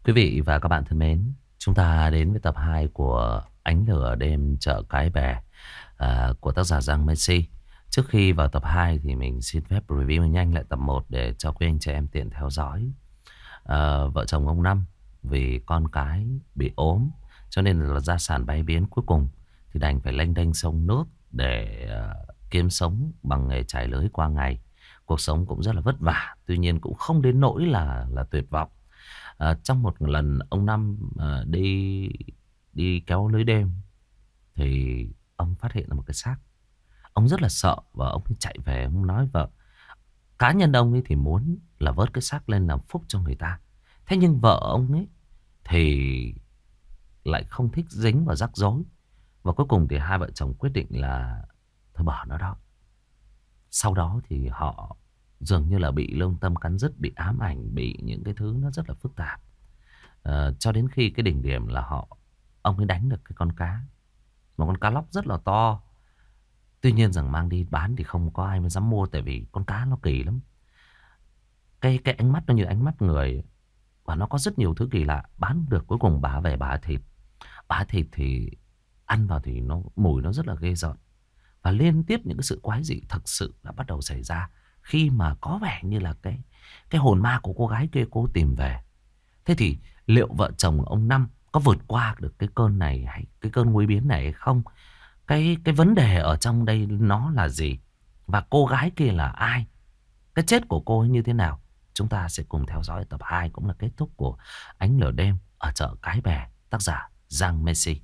Quý vị và các bạn thân mến, chúng ta đến với tập 2 của Ánh lửa đêm chợ Cái Bè của tác giả Giang Messi. Trước khi vào tập 2 thì mình xin phép review nhanh lại tập 1 để cho quý anh chị em tiện theo dõi. Vợ chồng ông Năm vì con cái bị ốm cho nên là gia sản bay biến, cuối cùng thì đành phải lênh đênh sông nước để kiếm sống bằng nghề chài lưới qua ngày. Cuộc sống cũng rất là vất vả, tuy nhiên cũng không đến nỗi là tuyệt vọng. Trong một lần ông Năm đi đi kéo lưới đêm thì ông phát hiện ra một cái xác. Ông rất là sợ và ông chạy về, ông nói vợ. Cá nhân ông ấy thì muốn là vớt cái xác lên làm phúc cho người ta. Thế nhưng vợ ông ấy thì lại không thích dính vào rắc rối. Và cuối cùng thì hai vợ chồng quyết định là thôi bỏ nó đó. Sau đó thì họ dường như là bị lương tâm cắn rứt, bị ám ảnh, bị những cái thứ nó rất là phức tạp. Cho đến khi cái đỉnh điểm là ông ấy đánh được cái con cá, một con cá lóc rất là to. Tuy nhiên rằng mang đi bán thì không có ai mới dám mua, tại vì con cá nó kỳ lắm. Cái ánh mắt nó như ánh mắt người, và nó có rất nhiều thứ kỳ lạ. Bán được, cuối cùng bà về bà thịt. Bà thịt thì ăn vào thì mùi nó rất là ghê rợn. Và liên tiếp những cái sự quái dị thực sự đã bắt đầu xảy ra khi mà có vẻ như là cái hồn ma của cô gái kia cô tìm về. Thế thì liệu vợ chồng ông Năm có vượt qua được cái cơn này, hay cái cơn nguy biến này hay không? Cái vấn đề ở trong đây nó là gì? Và cô gái kia là ai? Cái chết của cô ấy như thế nào? Chúng ta sẽ cùng theo dõi tập 2 cũng là kết thúc của Ánh lửa đêm ở chợ Cái Bè, tác giả Giang Messi.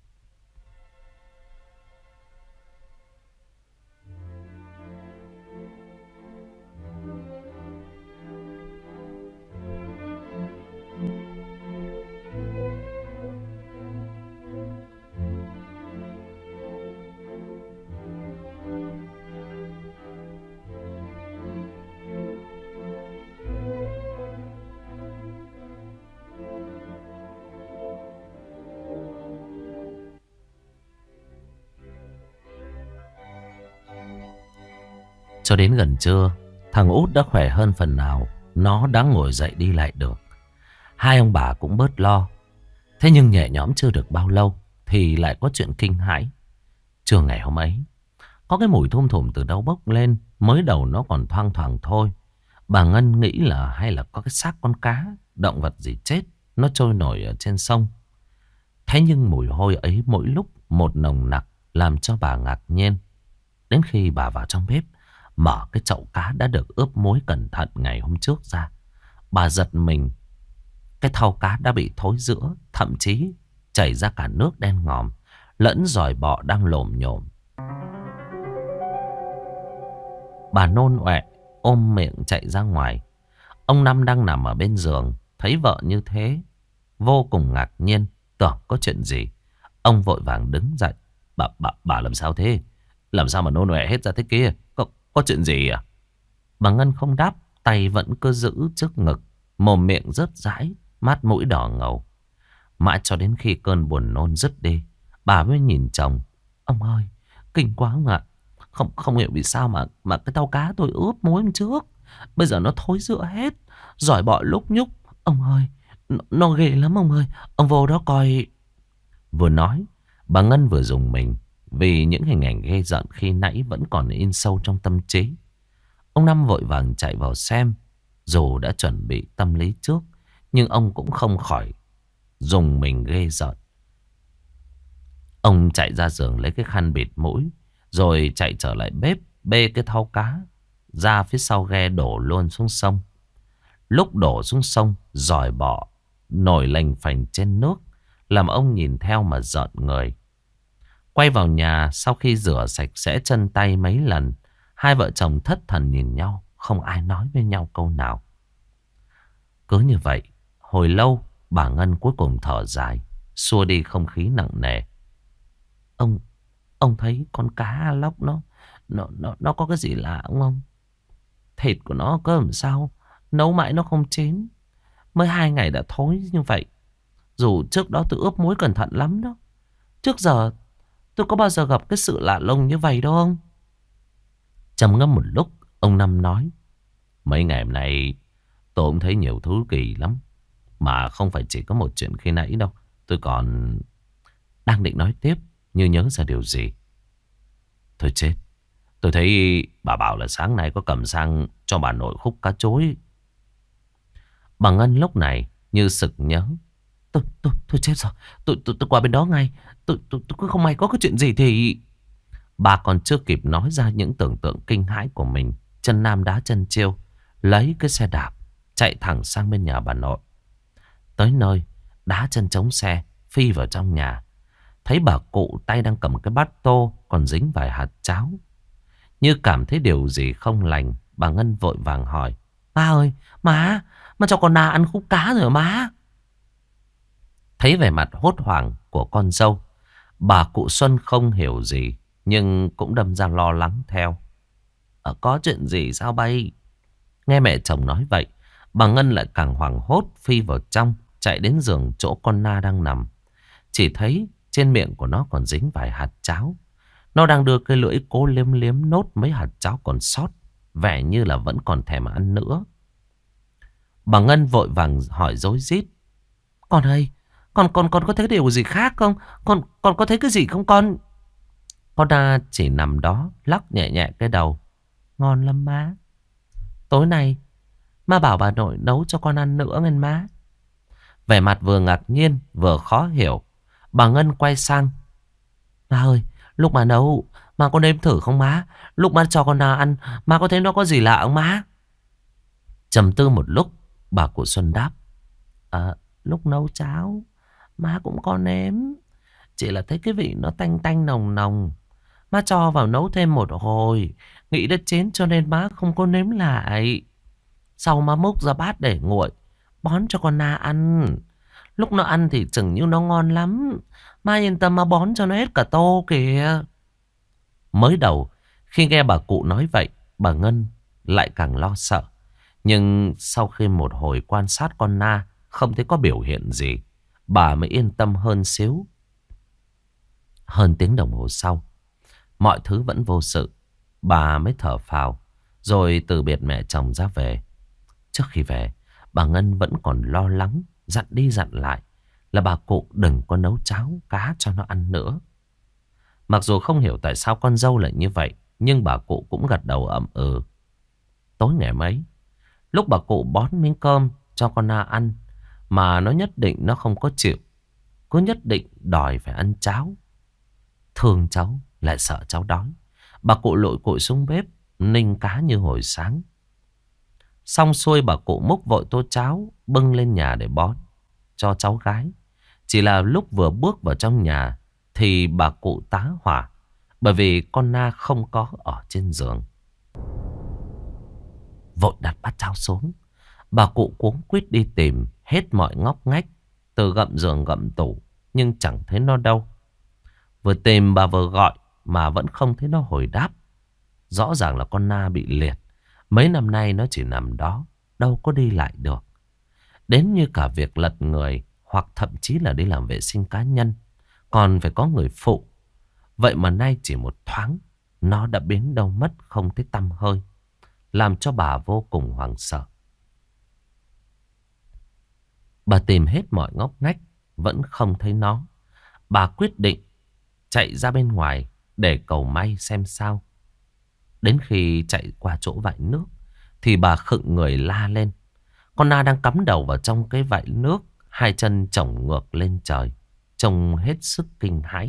Cho đến gần trưa, thằng Út đã khỏe hơn phần nào. Nó đã ngồi dậy đi lại được. Hai ông bà cũng bớt lo. Thế nhưng nhẹ nhõm chưa được bao lâu thì lại có chuyện kinh hãi. Trưa ngày hôm ấy, có cái mùi thum thủm từ đâu bốc lên. Mới đầu nó còn thoang thoảng thôi. Bà Ngân nghĩ là hay là có cái xác con cá, động vật gì chết, nó trôi nổi ở trên sông. Thế nhưng mùi hôi ấy mỗi lúc một nồng nặc, làm cho bà ngạc nhiên. Đến khi bà vào trong bếp, mở cái chậu cá đã được ướp muối cẩn thận ngày hôm trước ra, bà giật mình. Cái thau cá đã bị thối rữa, thậm chí chảy ra cả nước đen ngòm, lẫn giòi bọ đang lồm nhồm. Bà nôn ọe, ôm miệng chạy ra ngoài. Ông Năm đang nằm ở bên giường, thấy vợ như thế, vô cùng ngạc nhiên, tưởng có chuyện gì. Ông vội vàng đứng dậy. Bà làm sao thế? Làm sao mà nôn ọe hết ra thế kia? Có chuyện gì à? Bà Ngân không đáp, tay vẫn cứ giữ trước ngực, mồm miệng rớt rãi, mắt mũi đỏ ngầu. Mãi cho đến khi cơn buồn nôn dứt đi, bà mới nhìn chồng. Ông ơi, kinh quá ông ạ. Không hiểu vì sao mà cái tàu cá tôi ướp muối hôm trước, bây giờ nó thối rữa hết, giỏi bọ lúc nhúc. Ông ơi, nó ghê lắm ông ơi. Ông vô đó coi. Vừa nói, bà Ngân vừa dùng mình, vì những hình ảnh ghê rợn khi nãy vẫn còn in sâu trong tâm trí. Ông Năm vội vàng chạy vào xem. Dù đã chuẩn bị tâm lý trước, nhưng ông cũng không khỏi dùng mình ghê rợn. Ông chạy ra giường lấy cái khăn bịt mũi, rồi chạy trở lại bếp, bê cái thau cá ra phía sau ghe đổ luôn xuống sông. Lúc đổ xuống sông, giòi bọ nổi lềnh phềnh trên nước, làm ông nhìn theo mà rợn người. Quay vào nhà, sau khi rửa sạch sẽ chân tay mấy lần, hai vợ chồng thất thần nhìn nhau, không ai nói với nhau câu nào. Cứ như vậy, hồi lâu, bà Ngân cuối cùng thở dài, xua đi không khí nặng nề. Ông thấy con cá lóc nó có cái gì lạ không? Thịt của nó cơ làm sao? Nấu mãi nó không chín. Mới 2 ngày đã thối như vậy. Dù trước đó tôi ướp muối cẩn thận lắm đó. Trước giờ tôi có bao giờ gặp cái sự lạ lùng như vậy đâu không? Trầm ngâm một lúc, ông Năm nói. Mấy ngày hôm nay tôi cũng thấy nhiều thứ kỳ lắm. Mà không phải chỉ có một chuyện khi nãy đâu. Tôi còn đang định nói tiếp, như nhớ ra điều gì. Thôi chết. Tôi thấy bà bảo là sáng nay có cầm sang cho bà nội khúc cá chối. Bà Ngân lúc này như sực nhớ. Tôi chết rồi. Tôi qua bên đó ngay. Tôi cứ không may có cái chuyện gì thì... Bà còn chưa kịp nói ra những tưởng tượng kinh hãi của mình, chân nam đá chân chiêu, lấy cái xe đạp chạy thẳng sang bên nhà bà nội. Tới nơi, đá chân chống xe, phi vào trong nhà. Thấy bà cụ tay đang cầm cái bát tô còn dính vài hạt cháo. Như cảm thấy điều gì không lành, bà Ngân vội vàng hỏi. Má ơi, má cho con Na ăn khúc cá rồi má. Thấy vẻ mặt hốt hoảng của con dâu, bà cụ Xuân không hiểu gì, nhưng cũng đâm ra lo lắng theo. Có chuyện gì sao bay? Nghe mẹ chồng nói vậy, bà Ngân lại càng hoảng hốt phi vào trong, chạy đến giường chỗ con Na đang nằm. Chỉ thấy trên miệng của nó còn dính vài hạt cháo. Nó đang đưa cái lưỡi cố liếm liếm nốt mấy hạt cháo còn sót, vẻ như là vẫn còn thèm ăn nữa. Bà Ngân vội vàng hỏi rối rít. Con ơi, con có thấy điều gì khác không? Con có thấy cái gì không con? Con Na chỉ nằm đó lắc nhẹ nhẹ cái đầu. Ngon lắm má. Tối nay má bảo bà nội nấu cho con ăn nữa nghe má. Vẻ mặt vừa ngạc nhiên vừa khó hiểu, bà Ngân quay sang. Má ơi, lúc mà nấu má có nếm thử không má? Lúc má cho con Na ăn, má có thấy nó có gì lạ không má? Trầm tư một lúc, bà cụ Xuân đáp. Lúc nấu cháo má cũng có nếm, chỉ là thấy cái vị nó tanh tanh nồng nồng. Má cho vào nấu thêm một hồi, nghĩ đã chín cho nên má không có nếm lại. Sau má múc ra bát để nguội, bón cho con Na ăn. Lúc nó ăn thì chừng như nó ngon lắm. Má yên tâm má bón cho nó hết cả tô kìa. Mới đầu khi nghe bà cụ nói vậy, bà Ngân lại càng lo sợ. Nhưng sau khi một hồi quan sát con Na không thấy có biểu hiện gì, bà mới yên tâm hơn xíu. Hơn tiếng đồng hồ sau, mọi thứ vẫn vô sự. Bà mới thở phào, rồi từ biệt mẹ chồng ra về. Trước khi về, bà Ngân vẫn còn lo lắng, dặn đi dặn lại là bà cụ đừng có nấu cháo cá cho nó ăn nữa. Mặc dù không hiểu tại sao con dâu lại như vậy, nhưng bà cụ cũng gật đầu ậm ừ. Tối ngày mấy, lúc bà cụ bón miếng cơm cho con Na ăn, mà nó nhất định nó không có chịu, cứ nhất định đòi phải ăn cháo. Thương cháu lại sợ cháu đói, bà cụ lội cội xuống bếp ninh cá như hồi sáng. Xong xuôi bà cụ múc vội tô cháo bưng lên nhà để bón cho cháu gái. Chỉ là lúc vừa bước vào trong nhà thì bà cụ tá hỏa, bởi vì con Na không có ở trên giường. Vội đặt bát cháo xuống, bà cụ cuống quýt đi tìm hết mọi ngóc ngách, từ gậm giường gậm tủ, nhưng chẳng thấy nó đâu. Vừa tìm bà vừa gọi mà vẫn không thấy nó hồi đáp. Rõ ràng là con Na bị liệt. Mấy năm nay nó chỉ nằm đó, đâu có đi lại được. Đến như cả việc lật người hoặc thậm chí là đi làm vệ sinh cá nhân còn phải có người phụ. Vậy mà nay chỉ một thoáng, nó đã biến đâu mất không thấy tăm hơi, làm cho bà vô cùng hoảng sợ. Bà tìm hết mọi ngóc ngách, vẫn không thấy nó. Bà quyết định chạy ra bên ngoài để cầu may xem sao. Đến khi chạy qua chỗ vại nước thì bà khựng người la lên. Con Na đang cắm đầu vào trong cái vại nước, hai chân chổng ngược lên trời, trông hết sức kinh hãi.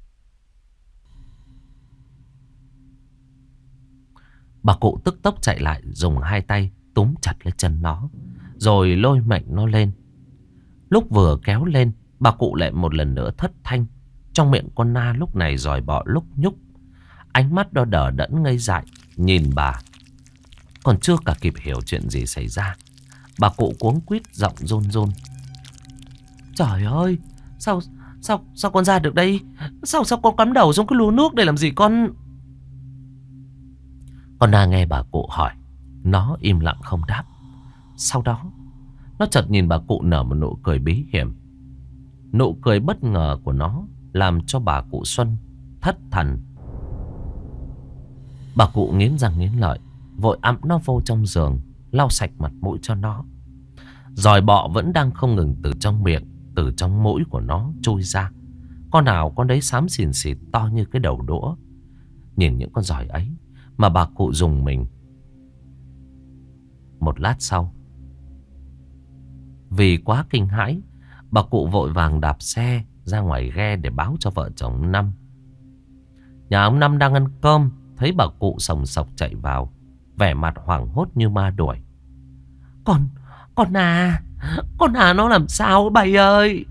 Bà cụ tức tốc chạy lại, dùng hai tay túm chặt lấy chân nó, rồi lôi mạnh nó lên. Lúc vừa kéo lên, bà cụ lại một lần nữa thất thanh. Trong miệng con Na lúc này giòi bọ lúc nhúc. Ánh mắt đó đờ đẫn ngây dại nhìn bà. Còn chưa cả kịp hiểu chuyện gì xảy ra, bà cụ cuống quýt giọng run run. Trời ơi, sao con ra được đây? Sao con cắm đầu xuống cái lúa nước để làm gì con? Con Na nghe bà cụ hỏi, nó im lặng không đáp. Sau đó nó chợt nhìn bà cụ nở một nụ cười bí hiểm. Nụ cười bất ngờ của nó làm cho bà cụ Xuân thất thần. Bà cụ nghiến răng nghiến lợi, vội ẵm nó vô trong giường, lau sạch mặt mũi cho nó. Giòi bọ vẫn đang không ngừng từ trong miệng, từ trong mũi của nó trôi ra. Con nào con đấy xám xìn xịt to như cái đầu đũa. Nhìn những con giòi ấy mà bà cụ rùng mình. Một lát sau, vì quá kinh hãi, bà cụ vội vàng đạp xe ra ngoài ghe để báo cho vợ chồng ông Năm. Nhà ông Năm đang ăn cơm, thấy bà cụ sòng sọc chạy vào, vẻ mặt hoảng hốt như ma đuổi. Con à nó làm sao bầy ơi?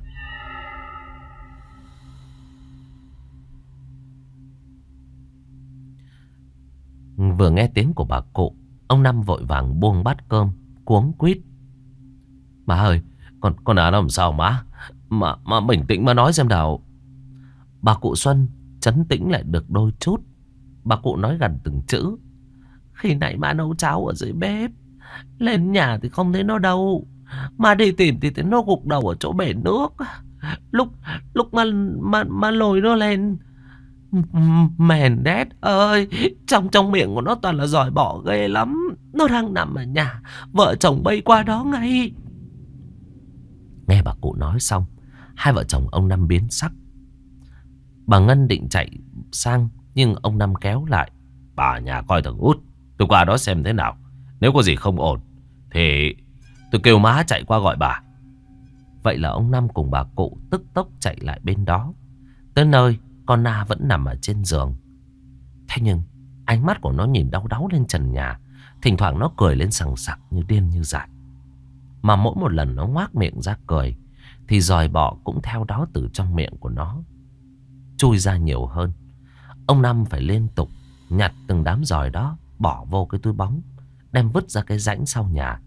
Vừa nghe tiếng của bà cụ, ông Năm vội vàng buông bát cơm, cuống quýt. Má ơi, con à nó làm sao má? Mà bình tĩnh mà nói xem nào. Bà cụ Xuân trấn tĩnh lại được đôi chút. Bà cụ nói gần từng chữ. Khi nãy má nấu cháo ở dưới bếp, lên nhà thì không thấy nó đâu. Mà đi tìm thì thấy nó gục đầu ở chỗ bể nước. Lúc mà lôi nó lên, mèn đét ơi, trong miệng của nó toàn là giòi bọ ghê lắm. Nó đang nằm ở nhà, vợ chồng bay qua đó ngay. Nghe bà cụ nói xong, hai vợ chồng ông Năm biến sắc. Bà Ngân định chạy sang, nhưng ông Năm kéo lại. Bà nhà coi thằng Út, tôi qua đó xem thế nào. Nếu có gì không ổn thì tôi kêu má chạy qua gọi bà. Vậy là ông Năm cùng bà cụ tức tốc chạy lại bên đó. Tới nơi, con Na vẫn nằm ở trên giường. Thế nhưng ánh mắt của nó nhìn đau đáu lên trần nhà. Thỉnh thoảng nó cười lên sằng sặc như điên như dại. Mà mỗi một lần nó ngoác miệng ra cười thì giòi bọ cũng theo đó từ trong miệng của nó chui ra nhiều hơn. Ông Năm phải liên tục nhặt từng đám giòi đó, bỏ vô cái túi bóng, đem vứt ra cái rãnh sau nhà.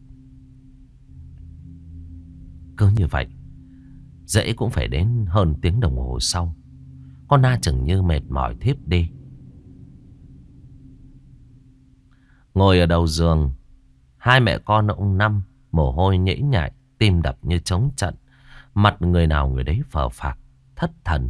Cứ như vậy, dễ cũng phải đến hơn tiếng đồng hồ sau, con Na chừng như mệt mỏi thiếp đi. Ngồi ở đầu giường, hai mẹ con ông Năm mồ hôi nhễ nhại, tim đập như trống trận, mặt người nào người đấy phờ phạc, thất thần.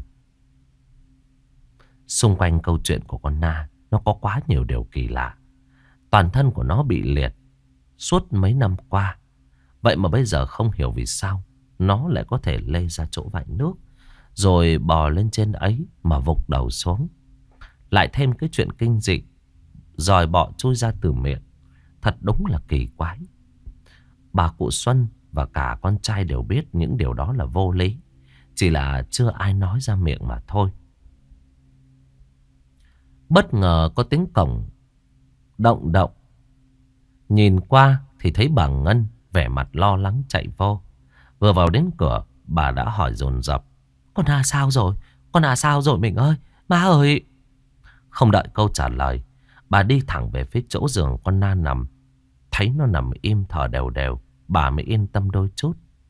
Xung quanh câu chuyện của con Na, nó có quá nhiều điều kỳ lạ. Toàn thân của nó bị liệt suốt mấy năm qua. Vậy mà bây giờ không hiểu vì sao nó lại có thể lê ra chỗ vại nước, rồi bò lên trên ấy mà vụt đầu xuống. Lại thêm cái chuyện kinh dị giòi bọ chui ra từ miệng. Thật đúng là kỳ quái. Bà cụ Xuân và cả con trai đều biết những điều đó là vô lý, chỉ là chưa ai nói ra miệng mà thôi. Bất ngờ có tiếng cổng động động. Nhìn qua thì thấy bà Ngân vẻ mặt lo lắng chạy vô. Vừa vào đến cửa, bà đã hỏi dồn dập. Con À sao rồi? Con À sao rồi mình ơi? Má ơi! Không đợi câu trả lời, bà đi thẳng về phía chỗ giường con Na nằm. Thấy nó nằm im thở đều đều, bà mới yên tâm đôi chút.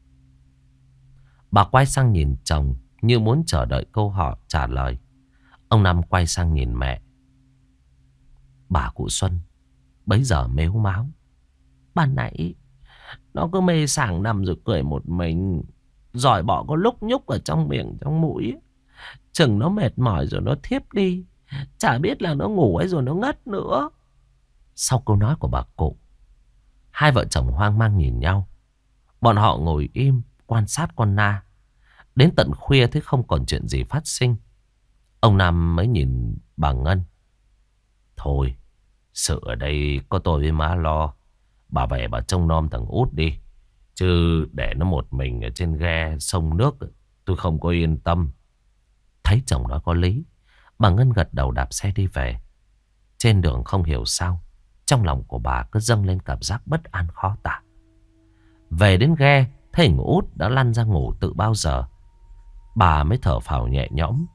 Bà quay sang nhìn chồng như muốn chờ đợi câu hỏi trả lời. Ông Năm quay sang nhìn mẹ. Bà cụ Xuân bấy giờ mếu máo. Ban nãy nó cứ mê sảng nằm rồi cười một mình. Giòi bọ có lúc nhúc ở trong miệng trong mũi. Chừng nó mệt mỏi rồi nó thiếp đi. Chả biết là nó ngủ ấy rồi nó ngất nữa. Sau câu nói của bà cụ, hai vợ chồng hoang mang nhìn nhau. Bọn họ ngồi im quan sát con Na. Đến tận khuya thấy không còn chuyện gì phát sinh, ông Nam mới nhìn bà Ngân. Thôi, sự ở đây có tôi với má lo. Bà về bà trông nom thằng Út đi. Chứ để nó một mình ở trên ghe sông nước, tôi không có yên tâm. Thấy chồng nói có lý, bà Ngân gật đầu đạp xe đi về. Trên đường không hiểu sao, trong lòng của bà cứ dâng lên cảm giác bất an khó tả. Về đến ghe, thấy thằng Út đã lăn ra ngủ từ bao giờ. Bà mới thở phào nhẹ nhõm.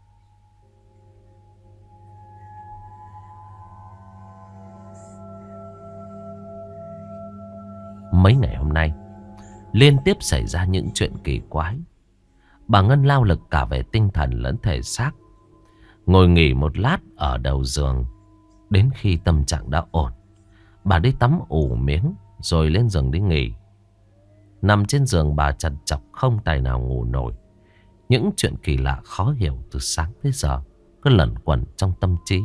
Mấy ngày hôm nay liên tiếp xảy ra những chuyện kỳ quái. Bà Ngân lao lực cả về tinh thần lẫn thể xác. Ngồi nghỉ một lát ở đầu giường. Đến khi tâm trạng đã ổn, bà đi tắm ủ miếng rồi lên giường đi nghỉ. Nằm trên giường bà trằn trọc không tài nào ngủ nổi. Những chuyện kỳ lạ khó hiểu từ sáng tới giờ cứ lẩn quẩn trong tâm trí.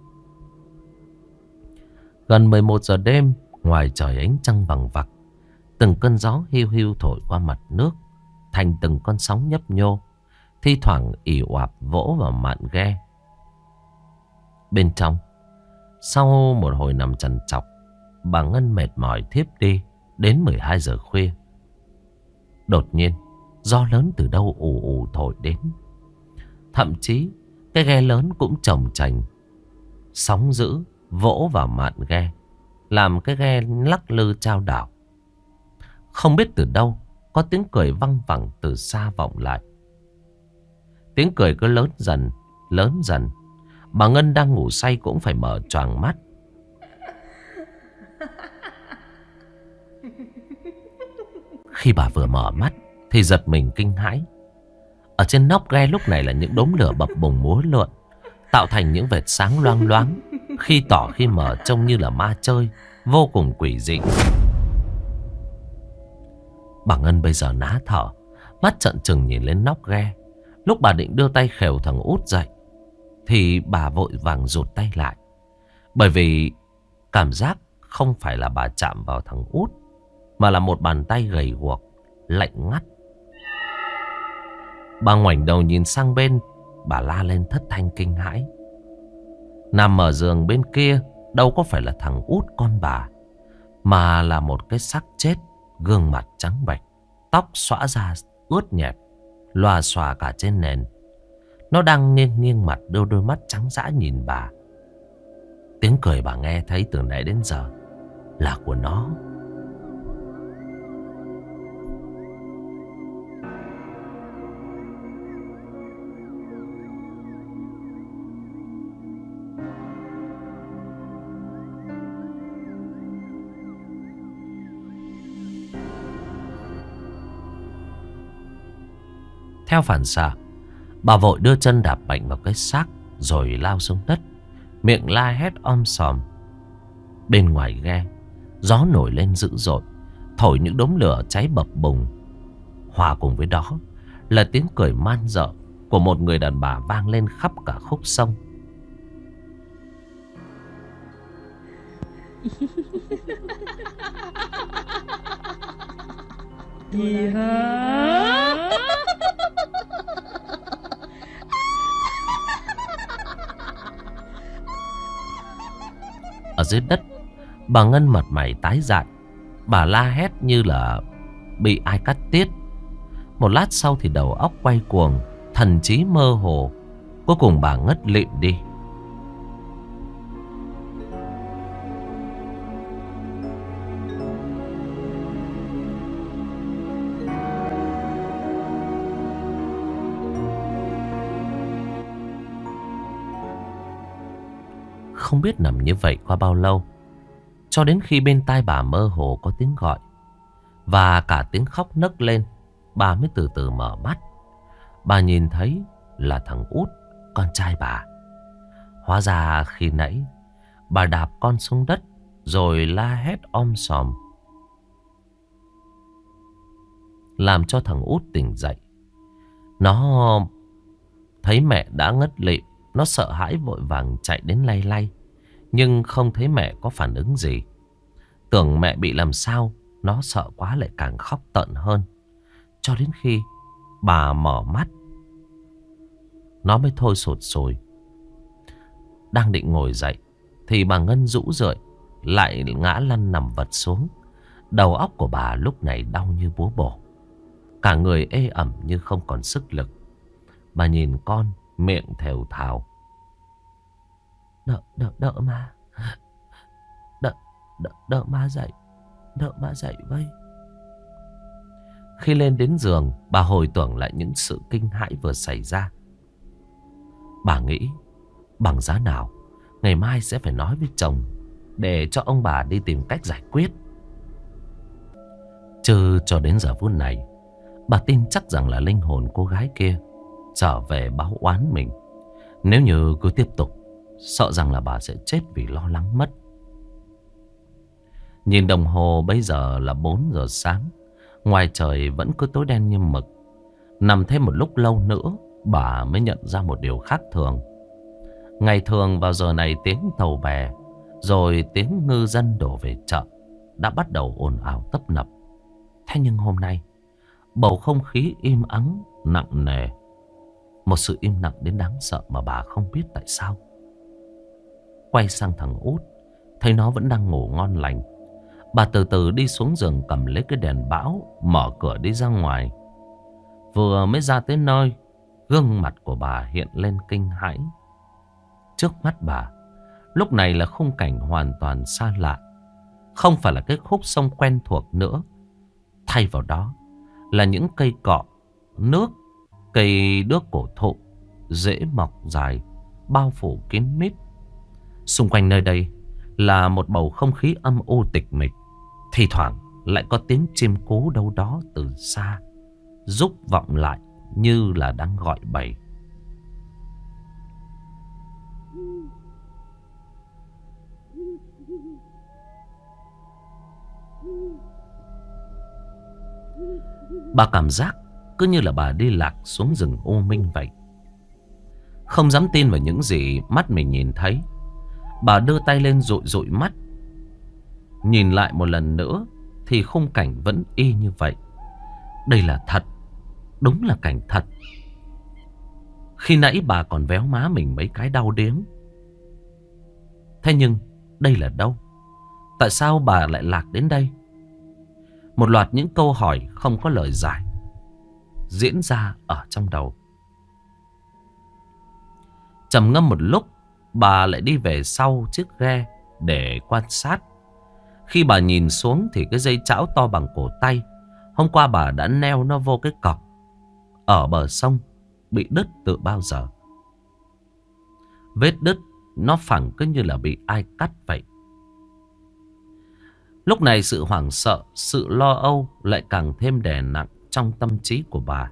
Gần 11 giờ đêm, ngoài trời ánh trăng vằng vặc, Từng cơn gió hiu hiu thổi qua mặt nước thành từng con sóng nhấp nhô, thi thoảng ì oạp vỗ vào mạn ghe. Bên trong, sau một hồi nằm trằn trọc, bà Ngân mệt mỏi thiếp đi đến 12 giờ khuya. Đột nhiên, gió lớn từ đâu ù ù thổi đến. Thậm chí, cái ghe lớn cũng chồng chành. Sóng dữ vỗ vào mạn ghe, làm cái ghe lắc lư chao đảo. Không biết từ đâu, có tiếng cười văng vẳng từ xa vọng lại. Tiếng cười cứ lớn dần, lớn dần. Bà Ngân đang ngủ say cũng phải mở choàng mắt. Khi bà vừa mở mắt thì giật mình kinh hãi. Ở trên nóc ghe lúc này là những đốm lửa bập bùng múa lượn, tạo thành những vệt sáng loang loáng, khi tỏ khi mở, trông như là ma chơi, vô cùng quỷ dị. Bà Ngân bây giờ ná thở, mắt trợn trừng nhìn lên nóc ghe. Lúc bà định đưa tay khều thằng Út dậy thì bà vội vàng rụt tay lại. Bởi vì cảm giác không phải là bà chạm vào thằng Út, mà là một bàn tay gầy guộc, lạnh ngắt. Bà ngoảnh đầu nhìn sang bên, bà la lên thất thanh kinh hãi. Nằm ở giường bên kia đâu có phải là thằng Út con bà, mà là một cái xác chết, gương mặt trắng bệch, tóc xõa ra ướt nhẹp, lòa xòa cả trên nền. Nó đang nghiêng nghiêng mặt, đưa đôi mắt trắng dã nhìn bà. Tiếng cười bà nghe thấy từ nãy đến giờ là của nó. Theo phản xạ, bà vội đưa chân đạp mạnh vào cái xác rồi lao xuống đất, miệng la hét om sòm. Bên ngoài ghe, gió nổi lên dữ dội, thổi những đốm lửa cháy bập bùng. Hòa cùng với đó là tiếng cười man dợ của một người đàn bà vang lên khắp cả khúc sông. Ở dưới đất, bà Ngân mặt mày tái dại. Bà la hét như là bị ai cắt tiết. Một lát sau thì đầu óc quay cuồng, thần trí mơ hồ. Cuối cùng bà ngất lịm đi. Không biết nằm như vậy qua bao lâu, cho đến khi bên tai bà mơ hồ có tiếng gọi và cả tiếng khóc nấc lên, bà mới từ từ mở mắt. Bà nhìn thấy là thằng Út, con trai bà. Hóa ra khi nãy bà đạp con xuống đất rồi la hét om sòm, làm cho thằng Út tỉnh dậy. Nó thấy mẹ đã ngất lịm, nó sợ hãi vội vàng chạy đến lay lay, nhưng không thấy mẹ có phản ứng gì. Tưởng mẹ bị làm sao, nó sợ quá lại càng khóc tợn hơn. Cho đến khi bà mở mắt, nó mới thôi sụt sùi. Đang định ngồi dậy thì bà Ngân rũ rượi lại ngã lăn nằm vật xuống. Đầu óc của bà lúc này đau như búa bổ, cả người ê ẩm như không còn sức lực. Bà nhìn con, miệng thều thào: Đỡ má, đỡ má dậy, đỡ má dậy với. Khi lên đến giường, bà hồi tưởng lại những sự kinh hãi vừa xảy ra. Bà nghĩ bằng giá nào ngày mai sẽ phải nói với chồng để cho ông bà đi tìm cách giải quyết. Chứ cho đến giờ phút này, bà tin chắc rằng là linh hồn cô gái kia trở về báo oán mình. Nếu như cứ tiếp tục, sợ rằng là bà sẽ chết vì lo lắng mất. Nhìn đồng hồ bây giờ là 4 giờ sáng. Ngoài trời vẫn cứ tối đen như mực. Nằm thêm một lúc lâu nữa, bà mới nhận ra một điều khác thường. Ngày thường vào giờ này tiếng tàu bè rồi tiếng ngư dân đổ về chợ đã bắt đầu ồn ào tấp nập. Thế nhưng hôm nay bầu không khí im ắng nặng nề. Một sự im lặng đến đáng sợ mà bà không biết tại sao. Quay sang thằng út, thấy nó vẫn đang ngủ ngon lành. Bà từ từ đi xuống giường, cầm lấy cái đèn bão, mở cửa đi ra ngoài. Vừa mới ra tới nơi, gương mặt của bà hiện lên kinh hãi. Trước mắt bà lúc này là khung cảnh hoàn toàn xa lạ. Không phải là cái khúc sông quen thuộc nữa. Thay vào đó là những cây cọ, nước, cây đước cổ thụ, rễ mọc dài, bao phủ kín mít. Xung quanh nơi đây là một bầu không khí âm u tịch mịch. Thì thoảng lại có tiếng chim cú đâu đó từ xa, rúc vọng lại như là đang gọi bầy. Bà cảm giác cứ như là bà đi lạc xuống rừng u minh vậy. Không dám tin vào những gì mắt mình nhìn thấy, bà đưa tay lên dụi dụi mắt. Nhìn lại một lần nữa thì khung cảnh vẫn y như vậy. Đây là thật, đúng là cảnh thật. Khi nãy bà còn véo má mình mấy cái đau điếng. Thế nhưng đây là đâu? Tại sao bà lại lạc đến đây? Một loạt những câu hỏi không có lời giải diễn ra ở trong đầu. Trầm ngâm một lúc, bà lại đi về sau chiếc ghe để quan sát. Khi bà nhìn xuống thì cái dây chảo to bằng cổ tay hôm qua bà đã neo nó vô cái cọc ở bờ sông bị đứt từ bao giờ. Vết đứt nó phẳng cứ như là bị ai cắt vậy. Lúc này sự hoảng sợ, sự lo âu lại càng thêm đè nặng trong tâm trí của bà.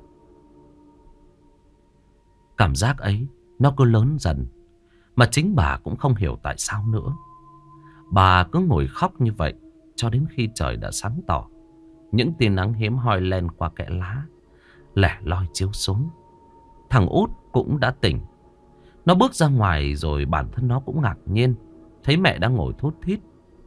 Cảm giác ấy nó cứ lớn dần, mà chính bà cũng không hiểu tại sao nữa. Bà cứ ngồi khóc như vậy cho đến khi trời đã sáng tỏ. Những tia nắng hiếm hoi lên qua kẽ lá, lẻ loi chiếu xuống. Thằng út cũng đã tỉnh. Nó bước ra ngoài rồi bản thân nó cũng ngạc nhiên thấy mẹ đang ngồi thút thít.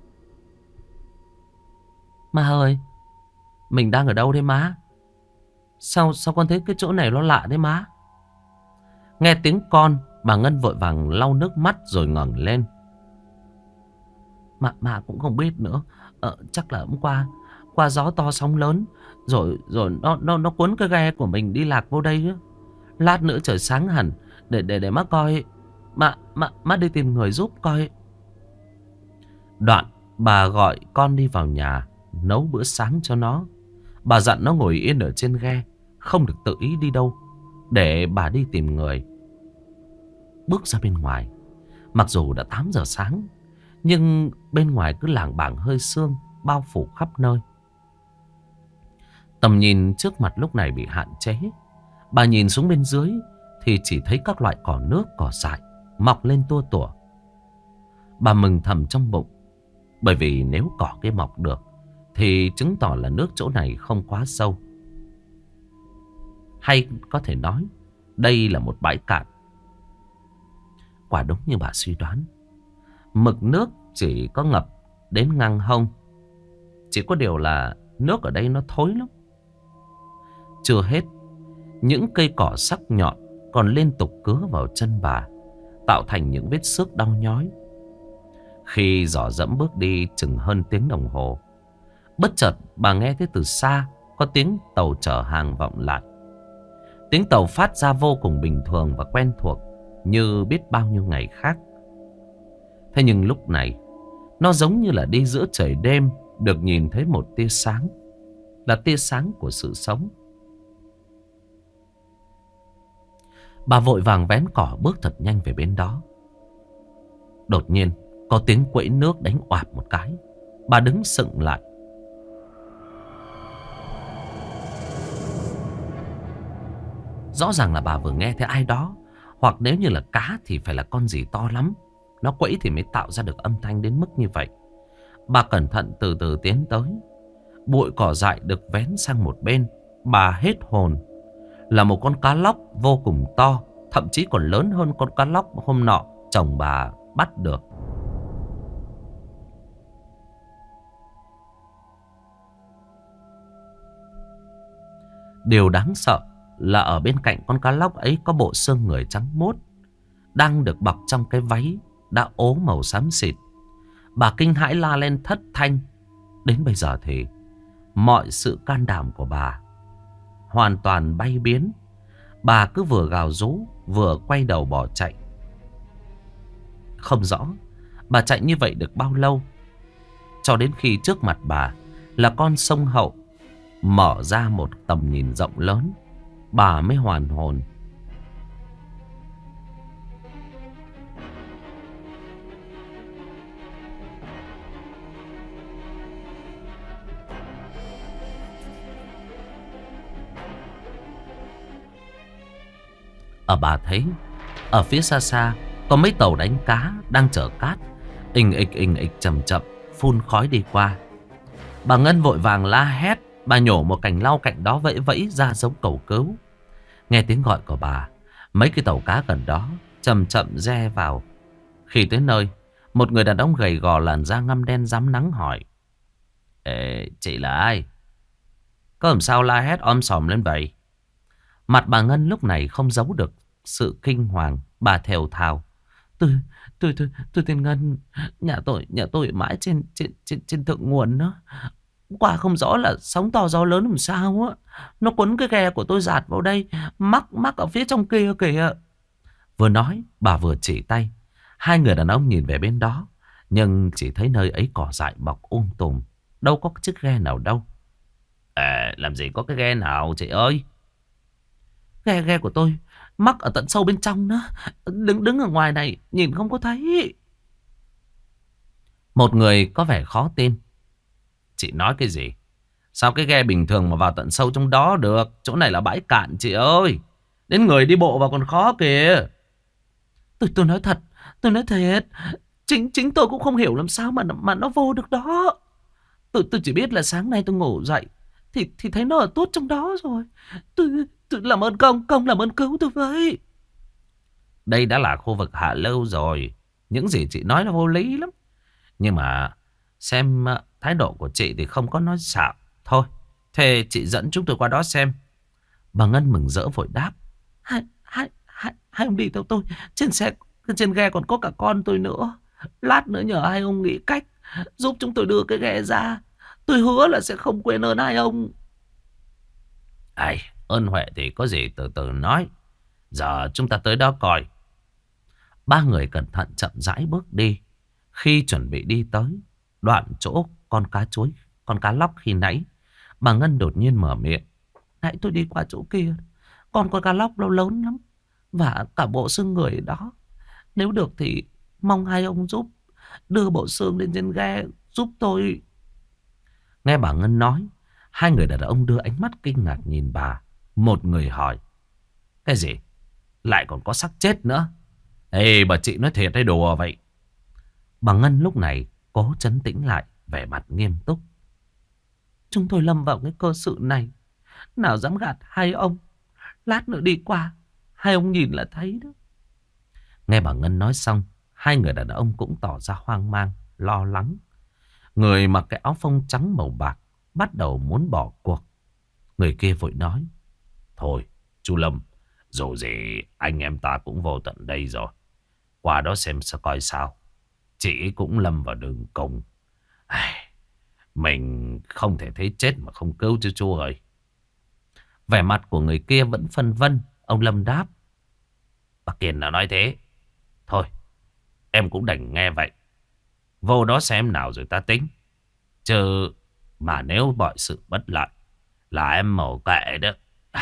Má ơi, mình đang ở đâu đấy má? Sao con thấy cái chỗ này nó lạ đấy má? Nghe tiếng con, bà Ngân vội vàng lau nước mắt rồi ngẩng lên. Mà cũng không biết nữa. Chắc là hôm qua gió to sóng lớn, rồi nó cuốn cái ghe của mình đi lạc vô đây á. Lát nữa trời sáng hẳn, để má coi. Má đi tìm người giúp coi. Đoạn bà gọi con đi vào nhà nấu bữa sáng cho nó. Bà dặn nó ngồi yên ở trên ghe, không được tự ý đi đâu, để bà đi tìm người. Bước ra bên ngoài, mặc dù đã 8 giờ sáng, nhưng bên ngoài cứ lảng bảng hơi sương bao phủ khắp nơi. Tầm nhìn trước mặt lúc này bị hạn chế. Bà nhìn xuống bên dưới thì chỉ thấy các loại cỏ nước, cỏ dại mọc lên tua tủa. Bà mừng thầm trong bụng, bởi vì nếu cỏ cái mọc được thì chứng tỏ là nước chỗ này không quá sâu. Hay có thể nói đây là một bãi cạn. Quả đúng như bà suy đoán, mực nước chỉ có ngập đến ngang hông. Chỉ có điều là nước ở đây nó thối lắm. Chưa hết, những cây cỏ sắc nhọn còn liên tục cứa vào chân bà, tạo thành những vết xước đau nhói. Khi dò dẫm bước đi chừng hơn tiếng đồng hồ, bất chợt bà nghe thấy từ xa có tiếng tàu chở hàng vọng lại. Tiếng tàu phát ra vô cùng bình thường và quen thuộc, như biết bao nhiêu ngày khác. Thế nhưng lúc này, nó giống như là đi giữa trời đêm, được nhìn thấy một tia sáng, là tia sáng của sự sống. Bà vội vàng vén cỏ bước thật nhanh về bên đó. Đột nhiên có tiếng quẫy nước đánh oạp một cái. Bà đứng sững lại. Rõ ràng là bà vừa nghe thấy ai đó, hoặc nếu như là cá thì phải là con gì to lắm. Nó quẫy thì mới tạo ra được âm thanh đến mức như vậy. Bà cẩn thận từ từ tiến tới. Bụi cỏ dại được vén sang một bên. Bà hết hồn. Là một con cá lóc vô cùng to, thậm chí còn lớn hơn con cá lóc hôm nọ chồng bà bắt được. Điều đáng sợ là ở bên cạnh con cá lóc ấy có bộ xương người trắng muốt, đang được bọc trong cái váy đã ố màu xám xịt. Bà kinh hãi la lên thất thanh. Đến bây giờ thì mọi sự can đảm của bà hoàn toàn bay biến. Bà cứ vừa gào rú vừa quay đầu bỏ chạy. Không rõ bà chạy như vậy được bao lâu, cho đến khi trước mặt bà là con sông Hậu mở ra một tầm nhìn rộng lớn, bà mới hoàn hồn. Bà thấy ở phía xa xa có mấy tàu đánh cá đang chở cát ình ịch chậm chậm phun khói đi qua. Bà Ngân vội vàng la hét. Bà nhổ một cành lau cạnh đó vẫy vẫy ra giống cầu cứu. Nghe tiếng gọi của bà, mấy cái tàu cá gần đó chậm chậm re vào. Khi tới nơi, một người đàn ông gầy gò làn da ngăm đen rám nắng hỏi: Ê, chị là ai? Có làm sao la hét om sòm lên vậy? Mặt bà Ngân lúc này không giấu được sự kinh hoàng. Bà thều thào: Tôi tên Ngân. Nhà tôi mãi trên thượng nguồn đó. Qua không rõ là sóng to gió lớn làm sao á. Nó quấn cái ghe của tôi dạt vào đây, mắc ở phía trong kia kìa. Vừa nói bà vừa chỉ tay. Hai người đàn ông nhìn về bên đó, nhưng chỉ thấy nơi ấy cỏ dại mọc tùm, đâu có chiếc ghe nào đâu. Làm gì có cái ghe nào chị ơi? Ghe của tôi mắc ở tận sâu bên trong đó. Đứng ở ngoài này nhìn không có thấy. Một người có vẻ khó tin: Chị nói cái gì? Sao cái ghe bình thường mà vào tận sâu trong đó được? Chỗ này là bãi cạn chị ơi. Đến người đi bộ vào còn khó kìa. Tôi nói thật. Tôi nói thiệt. Chính tôi cũng không hiểu làm sao mà nó vô được đó. Tôi chỉ biết là sáng nay tôi ngủ dậy thì thấy nó ở tuốt trong đó rồi. Tôi làm ơn công làm ơn cứu tôi với. Đây đã là khu vực hạ lưu rồi. Những gì chị nói là vô lý lắm. Nhưng mà xem thái độ của chị thì không có nói xạo. Thôi, thế chị dẫn chúng tôi qua đó xem. Bà Ngân mừng rỡ vội đáp: Hai ông đi theo tôi. Trên xe, trên ghe còn có cả con tôi nữa. Lát nữa nhờ hai ông nghĩ cách giúp chúng tôi đưa cái ghe ra. Tôi hứa là sẽ không quên ơn hai ông. Ơn huệ thì có gì từ từ nói. Giờ chúng ta tới đó coi. Ba người cẩn thận chậm rãi bước đi. Khi chuẩn bị đi tới đoạn chỗ con cá lóc khi nãy, bà Ngân đột nhiên mở miệng: Nãy tôi đi qua chỗ kia, con cá lóc nó lớn lắm, và cả bộ xương người đó. Nếu được thì mong hai ông giúp đưa bộ xương lên trên ghe giúp tôi. Nghe bà Ngân nói, hai người đàn ông đưa ánh mắt kinh ngạc nhìn bà. Một người hỏi: Cái gì? Lại còn có xác chết nữa? Ê, bà chị nói thiệt hay đùa vậy? Bà Ngân lúc này cố trấn tĩnh lại, vẻ mặt nghiêm túc: Chúng tôi lâm vào cái cơ sự này, nào dám gạt hai ông. Lát nữa đi qua, hai ông nhìn là thấy đó. Nghe bà Ngân nói xong, hai người đàn ông cũng tỏ ra hoang mang, lo lắng. Người mặc cái áo phông trắng màu bạc bắt đầu muốn bỏ cuộc. Người kia vội nói: Thôi, chú Lâm, dù gì anh em ta cũng vô tận đây rồi. Qua đó xem sao coi sao. Chị cũng lâm vào đường cùng. Mình không thể thấy chết mà không cứu chứ chú ơi. Vẻ mặt của người kia vẫn phân vân. Ông Lâm đáp: Bà Kiền đã nói thế. Thôi, em cũng đành nghe vậy. Vô đó xem nào rồi ta tính. Chứ mà nếu mọi sự bất lợi là em mổ kệ đó.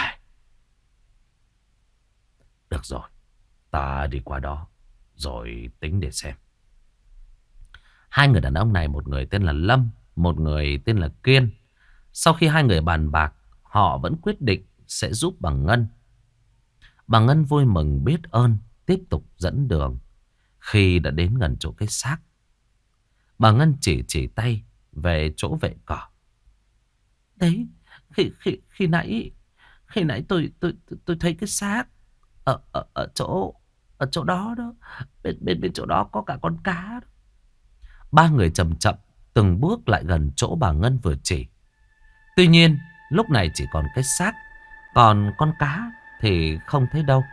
Được rồi, ta đi qua đó rồi tính để xem. Hai người đàn ông này, một người tên là Lâm, một người tên là Kiên. Sau khi hai người bàn bạc, họ vẫn quyết định sẽ giúp bà Ngân. Bà Ngân vui mừng biết ơn, tiếp tục dẫn đường. Khi đã đến gần chỗ cái xác, bà Ngân chỉ tay về chỗ vệ cỏ. Đấy, khi nãy tôi thấy cái xác ở chỗ đó đó, bên chỗ đó có cả con cá đó. Ba người chậm chậm từng bước lại gần chỗ bà Ngân vừa chỉ. Tuy nhiên lúc này chỉ còn cái xác Còn con cá thì không thấy đâu.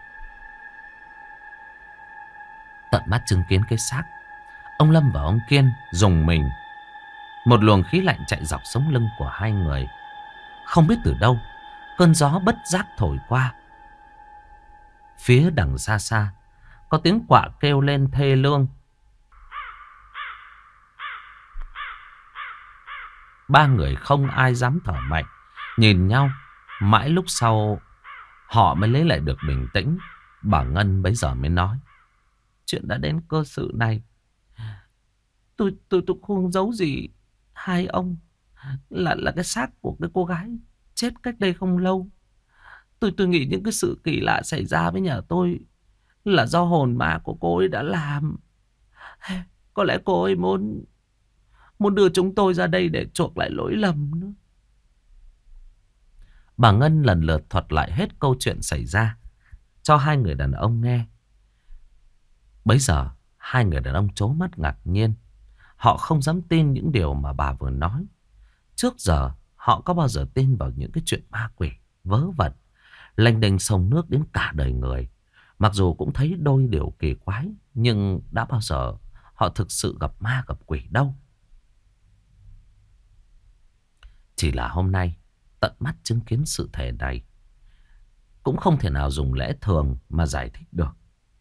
Tận mắt chứng kiến cái xác, ông Lâm và ông Kiên rùng mình. Một luồng khí lạnh chạy dọc sống lưng của hai người. Không biết từ đâu, cơn gió bất giác thổi qua. Phía đằng xa xa, có tiếng quạ kêu lên thê lương. Ba người không ai dám thở mạnh, nhìn nhau. Mãi lúc sau họ mới lấy lại được bình tĩnh. Bà Ngân bấy giờ mới nói: chuyện đã đến cơ sự này, tôi không giấu gì hai ông. Là cái xác của cái cô gái chết cách đây không lâu. Tôi nghĩ những cái sự kỳ lạ xảy ra với nhà tôi là do hồn ma của cô ấy đã làm. Có lẽ cô ấy muốn muốn đưa chúng tôi ra đây để chuộc lại lỗi lầm nữa. Bà Ngân lần lượt thuật lại hết câu chuyện xảy ra cho hai người đàn ông nghe. Bấy giờ hai người đàn ông trố mắt ngạc nhiên. Họ không dám tin những điều mà bà vừa nói. Trước giờ họ có bao giờ tin vào những cái chuyện ma quỷ vớ vẩn lênh đênh sông nước đến cả đời người. Mặc dù cũng thấy đôi điều kỳ quái, nhưng đã bao giờ họ thực sự gặp ma gặp quỷ đâu. Chỉ là hôm nay tận mắt chứng kiến sự thể này, cũng không thể nào dùng lẽ thường mà giải thích được.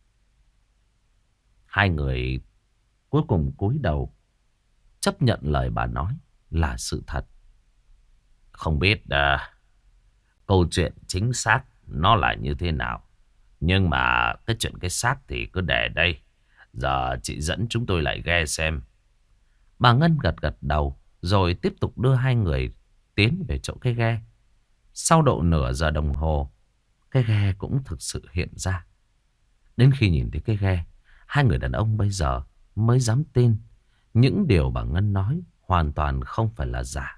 Hai người cuối cùng cúi đầu chấp nhận lời bà nói là sự thật. Không biết câu chuyện chính xác nó là như thế nào, nhưng mà cái chuyện cái xác thì cứ để đây. Giờ chị dẫn chúng tôi lại ghe xem. Bà Ngân gật gật đầu rồi tiếp tục đưa hai người tiến về chỗ cái ghe. Sau độ nửa giờ đồng hồ, cái ghe cũng thực sự hiện ra. Đến khi nhìn thấy cái ghe, hai người đàn ông bây giờ mới dám tin những điều bà Ngân nói hoàn toàn không phải là giả.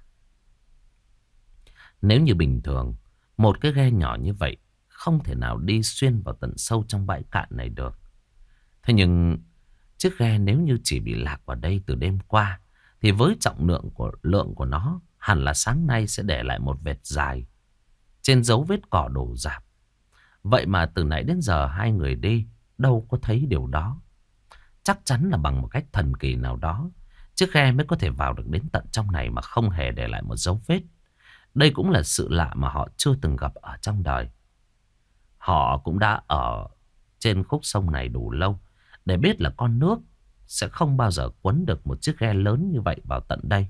Nếu như bình thường, một cái ghe nhỏ như vậy không thể nào đi xuyên vào tận sâu trong bãi cạn này được. Thế nhưng chiếc ghe nếu như chỉ bị lạc vào đây từ đêm qua, thì với trọng lượng của nó hẳn là sáng nay sẽ để lại một vệt dài trên dấu vết cỏ đổ rạp. Vậy mà từ nãy đến giờ hai người đi đâu có thấy điều đó. Chắc chắn là bằng một cách thần kỳ nào đó, chiếc ghe mới có thể vào được đến tận trong này mà không hề để lại một dấu vết. Đây cũng là sự lạ mà họ chưa từng gặp ở trong đời. Họ cũng đã ở trên khúc sông này đủ lâu để biết là con nước sẽ không bao giờ quấn được một chiếc ghe lớn như vậy vào tận đây.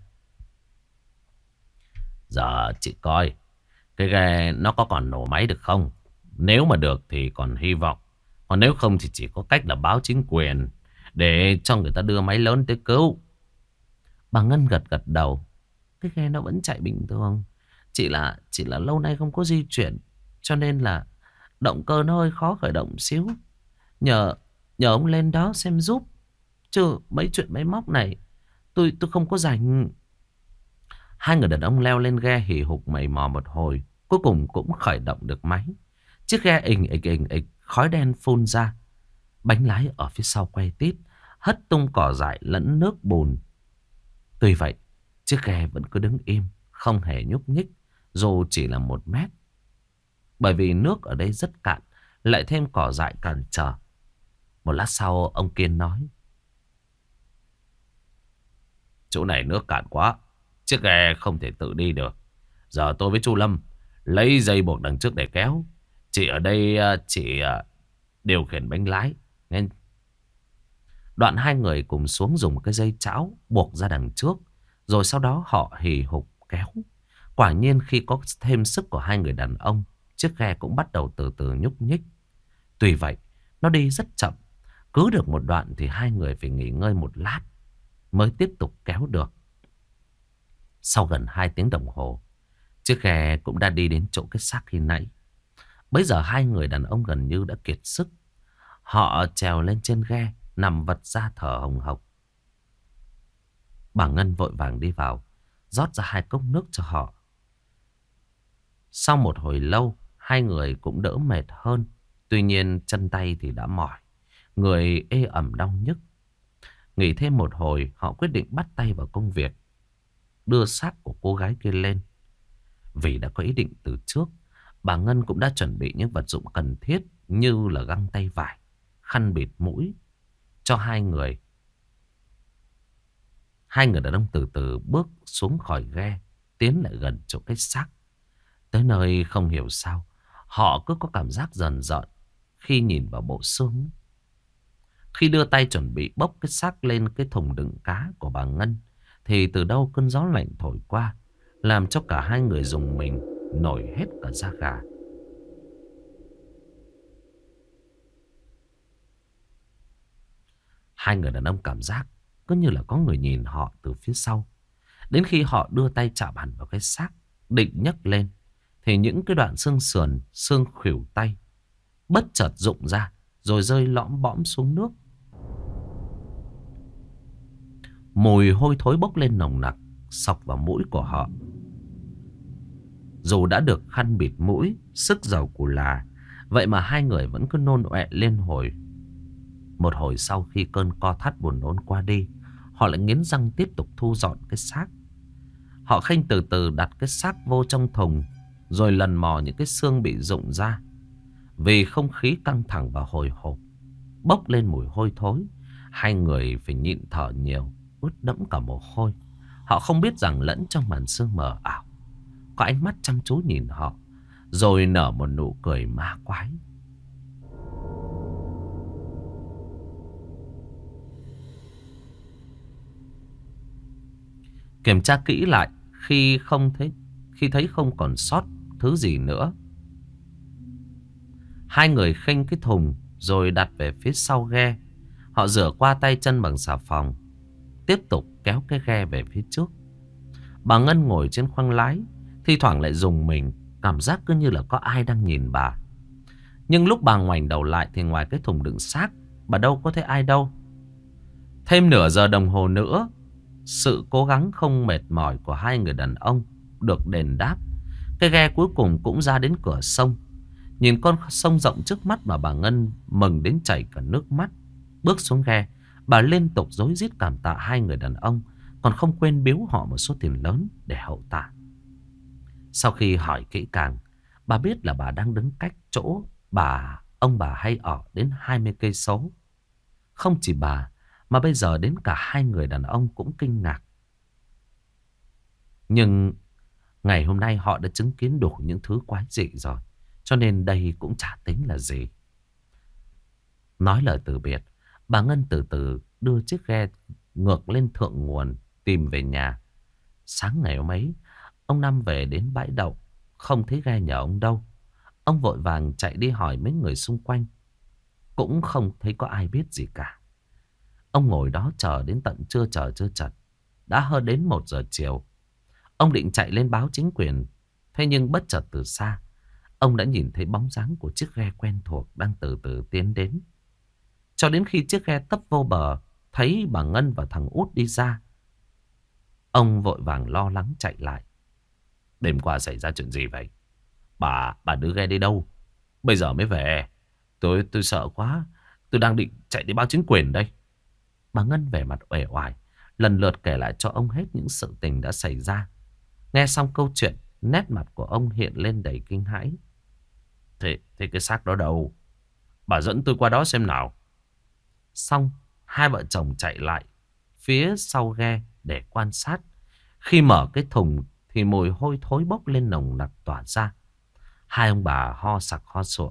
Giờ chị coi cái ghe nó có còn nổ máy được không? Nếu mà được thì còn hy vọng. Còn nếu không thì chỉ có cách là báo chính quyền để cho người ta đưa máy lớn tới cứu. Bà Ngân gật gật đầu. Cái ghe nó vẫn chạy bình thường. Chỉ là lâu nay không có di chuyển, cho nên là động cơ nó hơi khó khởi động xíu. Nhờ ông lên đó xem giúp. Chứ mấy chuyện máy móc này tôi không có rảnh. Hai người đàn ông leo lên ghe hì hục mày mò một hồi, cuối cùng cũng khởi động được máy. Chiếc ghe ình ịch, khói đen phun ra. Bánh lái ở phía sau quay tít, hất tung cỏ dại lẫn nước bùn. Tuy vậy, chiếc ghe vẫn cứ đứng im, không hề nhúc nhích, dù chỉ là 1 mét. Bởi vì nước ở đây rất cạn, lại thêm cỏ dại cản trở. Một lát sau, ông Kiên nói: chỗ này nước cạn quá, chiếc ghe không thể tự đi được. Giờ tôi với chú Lâm lấy dây buộc đằng trước để kéo. Chị ở đây chỉ điều khiển bánh lái. Nên đoạn hai người cùng xuống dùng cái dây chảo buộc ra đằng trước. Rồi sau đó họ hì hục kéo. Quả nhiên khi có thêm sức của hai người đàn ông, chiếc ghe cũng bắt đầu từ từ nhúc nhích. Tuy vậy, nó đi rất chậm. Cứ được một đoạn thì hai người phải nghỉ ngơi một lát mới tiếp tục kéo được. Sau gần 2 tiếng đồng hồ, chiếc ghe cũng đã đi đến chỗ cái xác khi nãy. Bây giờ hai người đàn ông gần như đã kiệt sức. Họ trèo lên trên ghe, nằm vật ra thở hồng hộc. Bà Ngân vội vàng đi vào, rót ra 2 cốc nước cho họ. Sau một hồi lâu, hai người cũng đỡ mệt hơn. Tuy nhiên chân tay thì đã mỏi, người ê ẩm đau nhức. Nghỉ thêm một hồi, họ quyết định bắt tay vào công việc, đưa xác của cô gái kia lên. Vì đã có ý định từ trước, bà Ngân cũng đã chuẩn bị những vật dụng cần thiết như là găng tay vải, khăn bịt mũi cho hai người. Hai người đàn ông từ từ bước xuống khỏi ghe, tiến lại gần chỗ cái xác. Tới nơi không hiểu sao, họ cứ có cảm giác rờn rợn khi nhìn vào bộ xương. Khi đưa tay chuẩn bị bốc cái xác lên cái thùng đựng cá của bà Ngân, thì từ đâu cơn gió lạnh thổi qua, làm cho cả hai người rùng mình, nổi hết cả da gà. Hai người đàn ông cảm giác cứ như là có người nhìn họ từ phía sau. Đến khi họ đưa tay chạm hẳn vào cái xác, định nhấc lên, thì những cái đoạn xương sườn, xương khuỷu tay bất chợt rụng ra, rồi rơi lõm bõm xuống nước. Mùi hôi thối bốc lên nồng nặc, xộc vào mũi của họ. Dù đã được khăn bịt mũi, sức dầu cù là, vậy mà hai người vẫn cứ nôn ọe lên hồi. Một hồi sau, khi cơn co thắt buồn nôn qua đi, họ lại nghiến răng tiếp tục thu dọn cái xác. Họ khênh từ từ đặt cái xác vô trong thùng, rồi lần mò những cái xương bị rụng ra. Vì không khí căng thẳng và hồi hộp, bốc lên mùi hôi thối, hai người phải nhịn thở nhiều, ướt đẫm cả mồ hôi. Họ không biết rằng lẫn trong màn sương mờ ảo, có ánh mắt chăm chú nhìn họ, rồi nở một nụ cười ma quái. Kiểm tra kỹ lại, khi thấy không còn sót thứ gì nữa, hai người khênh cái thùng rồi đặt về phía sau ghe. Họ rửa qua tay chân bằng xà phòng, tiếp tục kéo cái ghe về phía trước. Bà Ngân ngồi trên khoang lái, thi thoảng lại rùng mình, cảm giác cứ như là có ai đang nhìn bà. Nhưng lúc bà ngoảnh đầu lại thì ngoài cái thùng đựng xác, bà đâu có thấy ai đâu. Thêm nửa giờ đồng hồ nữa, sự cố gắng không mệt mỏi của hai người đàn ông được đền đáp. Cái ghe cuối cùng cũng ra đến cửa sông. Nhìn con sông rộng trước mắt mà bà Ngân mừng đến chảy cả nước mắt. Bước xuống ghe, bà liên tục rối rít cảm tạ hai người đàn ông, còn không quên biếu họ một số tiền lớn để hậu tạ. Sau khi hỏi kỹ càng, bà biết là bà đang đứng cách chỗ ông bà hay ở đến 20 cây số. Không chỉ bà, mà bây giờ đến cả hai người đàn ông cũng kinh ngạc. Nhưng ngày hôm nay họ đã chứng kiến đủ những thứ quái dị rồi, cho nên đây cũng chả tính là gì. Nói lời từ biệt, bà Ngân từ từ đưa chiếc ghe ngược lên thượng nguồn, tìm về nhà. Sáng ngày hôm ấy, ông Năm về đến bãi đậu, không thấy ghe nhà ông đâu. Ông vội vàng chạy đi hỏi mấy người xung quanh, cũng không thấy có ai biết gì cả. Ông ngồi đó chờ đến tận trưa chờ chưa chật, đã hơn đến 1 giờ chiều. Ông định chạy lên báo chính quyền, thế nhưng bất chợt từ xa, ông đã nhìn thấy bóng dáng của chiếc ghe quen thuộc đang từ từ tiến đến. Cho đến khi chiếc ghe tấp vô bờ, thấy bà Ngân và thằng Út đi ra, ông vội vàng lo lắng chạy lại. Đêm qua xảy ra chuyện gì vậy? Bà đưa ghe đi đâu? Bây giờ mới về. Tôi sợ quá. Tôi đang định chạy đi báo chính quyền đây. Bà Ngân vẻ mặt uể oải, lần lượt kể lại cho ông hết những sự tình đã xảy ra. Nghe xong câu chuyện, nét mặt của ông hiện lên đầy kinh hãi. Thế cái xác đó đâu? Bà dẫn tôi qua đó xem nào. Xong, hai vợ chồng chạy lại phía sau ghe để quan sát. Khi mở cái thùng thì mùi hôi thối bốc lên nồng nặc tỏa ra. Hai ông bà ho sặc ho sụa.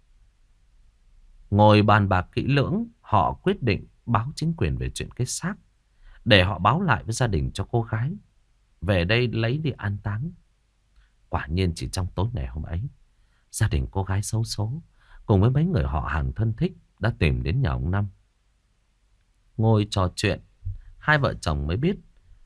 Ngồi bàn bạc kỹ lưỡng, họ quyết định báo chính quyền về chuyện cái xác, để họ báo lại với gia đình cho cô gái về đây lấy đi an táng. Quả nhiên chỉ trong tối ngày hôm ấy, gia đình cô gái xấu số cùng với mấy người họ hàng thân thích đã tìm đến nhà ông Năm. Ngồi trò chuyện, hai vợ chồng mới biết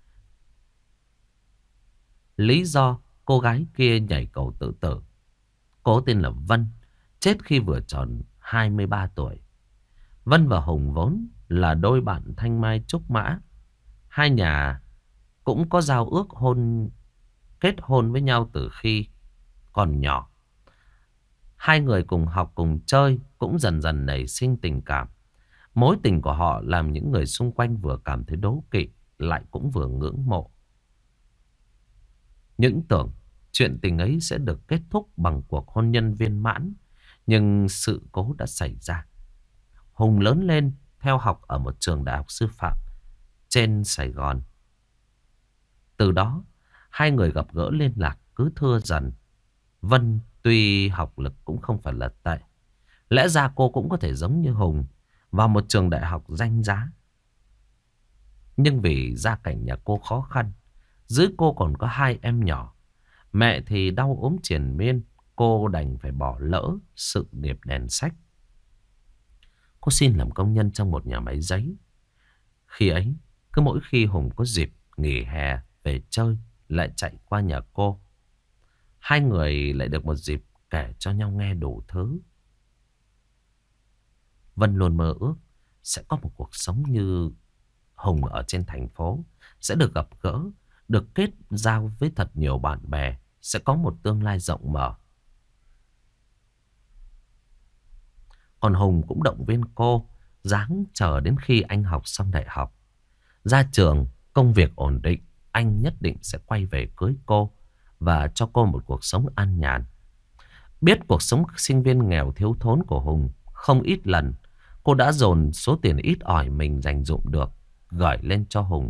lý do cô gái kia nhảy cầu tự tử. Cô tên là Vân, chết khi vừa tròn 23 tuổi. Vân và Hùng vốn là đôi bạn thanh mai trúc mã. Hai nhà cũng có giao ước kết hôn với nhau từ khi còn nhỏ. Hai người cùng học cùng chơi, cũng dần dần nảy sinh tình cảm. Mối tình của họ làm những người xung quanh vừa cảm thấy đố kỵ, lại cũng vừa ngưỡng mộ. Những tưởng chuyện tình ấy sẽ được kết thúc bằng cuộc hôn nhân viên mãn. Nhưng sự cố đã xảy ra. Hùng lớn lên theo học ở một trường đại học sư phạm trên Sài Gòn. Từ đó, hai người gặp gỡ liên lạc cứ thưa dần. Vân tuy học lực cũng không phải là tệ. Lẽ ra cô cũng có thể giống như Hùng vào một trường đại học danh giá. Nhưng vì gia cảnh nhà cô khó khăn, dưới cô còn có hai em nhỏ. Mẹ thì đau ốm triền miên, cô đành phải bỏ lỡ sự nghiệp đèn sách. Cô xin làm công nhân trong một nhà máy giấy. Khi ấy, cứ mỗi khi Hùng có dịp nghỉ hè về chơi, lại chạy qua nhà cô. Hai người lại được một dịp kể cho nhau nghe đủ thứ. Vân luôn mơ ước sẽ có một cuộc sống như Hùng ở trên thành phố. Sẽ được gặp gỡ, được kết giao với thật nhiều bạn bè. Sẽ có một tương lai rộng mở. Còn Hùng cũng động viên cô ráng chờ đến khi anh học xong đại học. Ra trường, công việc ổn định, anh nhất định sẽ quay về cưới cô và cho cô một cuộc sống an nhàn. Biết cuộc sống sinh viên nghèo thiếu thốn của Hùng, không ít lần cô đã dồn số tiền ít ỏi mình dành dụm được gửi lên cho Hùng.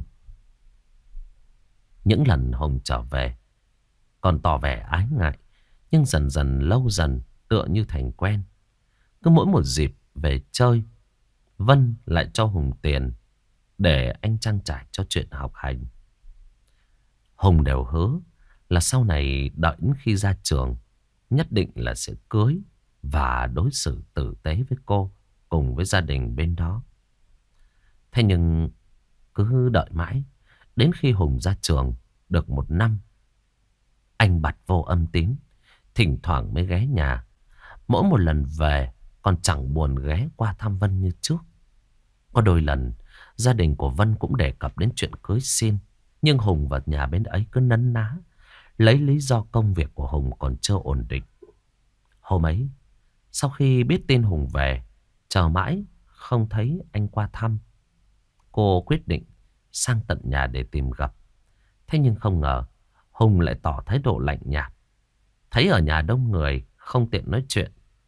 Những lần Hùng trở về còn tỏ vẻ ái ngại, nhưng dần dần lâu dần tựa như thành quen. Cứ mỗi một dịp về chơi, Vân lại cho Hùng tiền để anh trang trải cho chuyện học hành. Hùng đều hứa là sau này đợi đến khi ra trường nhất định là sẽ cưới và đối xử tử tế với cô cùng với gia đình bên đó. Thế nhưng cứ đợi mãi, đến khi Hùng ra trường được một năm, anh bặt vô âm tín, thỉnh thoảng mới ghé nhà. Mỗi một lần về còn chẳng buồn ghé qua thăm Vân như trước. Có đôi lần gia đình của Vân cũng đề cập đến chuyện cưới xin, nhưng Hùng và nhà bên ấy cứ nấn ná, lấy lý do công việc của Hùng còn chưa ổn định. Hôm ấy, sau khi biết tin Hùng về, chờ mãi không thấy anh qua thăm, cô quyết định sang tận nhà để tìm gặp. Thế nhưng không ngờ Hùng lại tỏ thái độ lạnh nhạt. Thấy ở nhà đông người không tiện nói chuyện,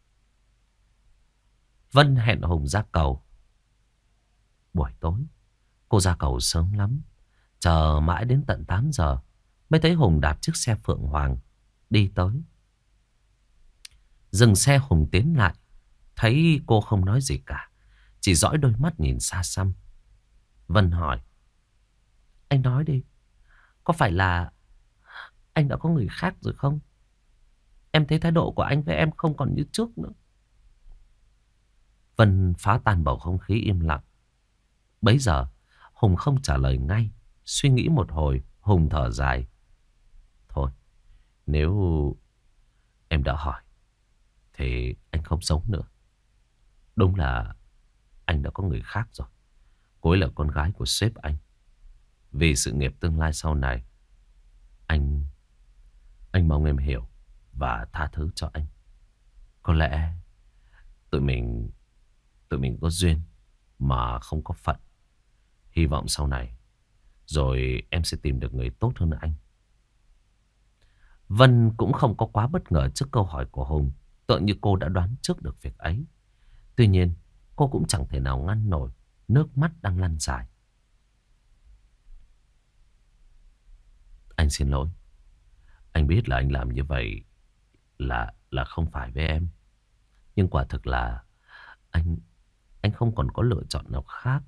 Vân hẹn Hùng ra cầu. Buổi tối cô ra cầu sớm lắm, chờ mãi đến tận 8 giờ mới thấy Hùng đạp chiếc xe Phượng Hoàng đi tới. Dừng xe, Hùng tiến lại, thấy cô không nói gì cả, chỉ dõi đôi mắt nhìn xa xăm. Vân hỏi: anh nói đi, có phải là anh đã có người khác rồi không? Em thấy thái độ của anh với em không còn như trước nữa. Vân phá tan bầu không khí im lặng. Bấy giờ Hùng không trả lời ngay. Suy nghĩ một hồi, Hùng thở dài: thôi, nếu em đã hỏi thì anh không sống nữa. Đúng là anh đã có người khác rồi. Cô ấy là con gái của sếp anh. Vì sự nghiệp tương lai sau này, anh mong em hiểu và tha thứ cho anh. Có lẽ tụi mình có duyên mà không có phận. Hy vọng sau này rồi em sẽ tìm được người tốt hơn anh. Vân cũng không có quá bất ngờ trước câu hỏi của Hùng. Tựa như cô đã đoán trước được việc ấy. Tuy nhiên cô cũng chẳng thể nào ngăn nổi nước mắt đang lăn dài. Anh xin lỗi. Anh biết là anh làm như vậy là không phải với em. Nhưng quả thực là anh không còn có lựa chọn nào khác.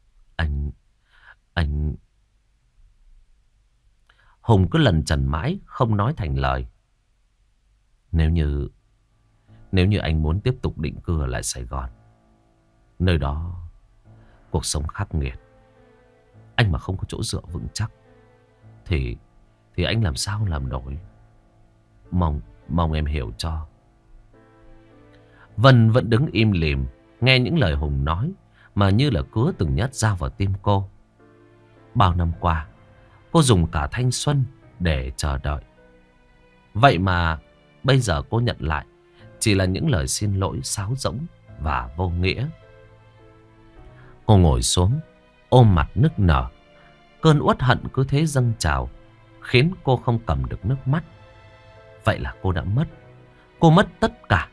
Anh Hùng cứ lẩn chẩn mãi không nói thành lời. Nếu như anh muốn tiếp tục định cư ở lại Sài Gòn, nơi đó cuộc sống khắc nghiệt, anh mà không có chỗ dựa vững chắc thì anh làm sao làm nổi. Mong em hiểu cho. Vân vẫn đứng im lìm, nghe những lời Hùng nói mà như là cứa từng nhát dao vào tim cô. Bao năm qua cô dùng cả thanh xuân để chờ đợi. Vậy mà bây giờ cô nhận lại chỉ là những lời xin lỗi sáo rỗng và vô nghĩa. Cô ngồi xuống, ôm mặt nức nở. Cơn uất hận cứ thế dâng trào, khiến cô không cầm được nước mắt. Vậy là cô đã mất. Cô mất tất cả.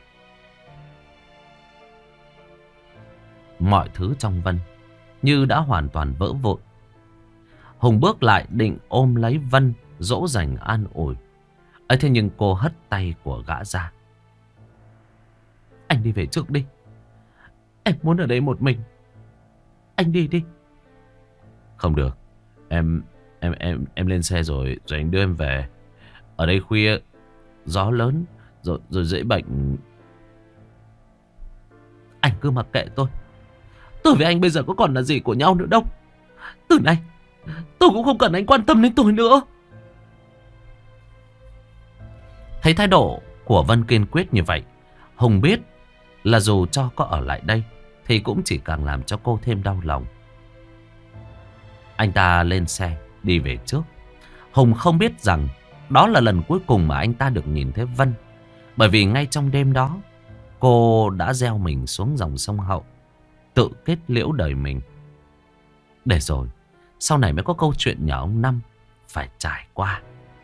Mọi thứ trong Vân như đã hoàn toàn vỡ vụn. Hùng bước lại định ôm lấy Vân, dỗ dành an ủi. Ấy thế nhưng cô hất tay của gã ra. Anh đi về trước đi. Em muốn ở đây một mình. Anh đi đi. Không được. Em lên xe rồi anh đưa em về. Ở đây khuya, gió lớn, rồi dễ bệnh. Anh cứ mặc kệ tôi. Tôi với anh bây giờ có còn là gì của nhau nữa đâu. Từ nay tôi cũng không cần anh quan tâm đến tôi nữa. Thấy thái độ của Vân kiên quyết như vậy, Hùng biết là dù cho có ở lại đây thì cũng chỉ càng làm cho cô thêm đau lòng. Anh ta lên xe đi về trước. Hùng không biết rằng đó là lần cuối cùng mà anh ta được nhìn thấy Vân. Bởi vì ngay trong đêm đó, cô đã gieo mình xuống dòng sông Hậu, tự kết liễu đời mình. Để rồi sau này mới có câu chuyện nhà ông Năm phải trải qua.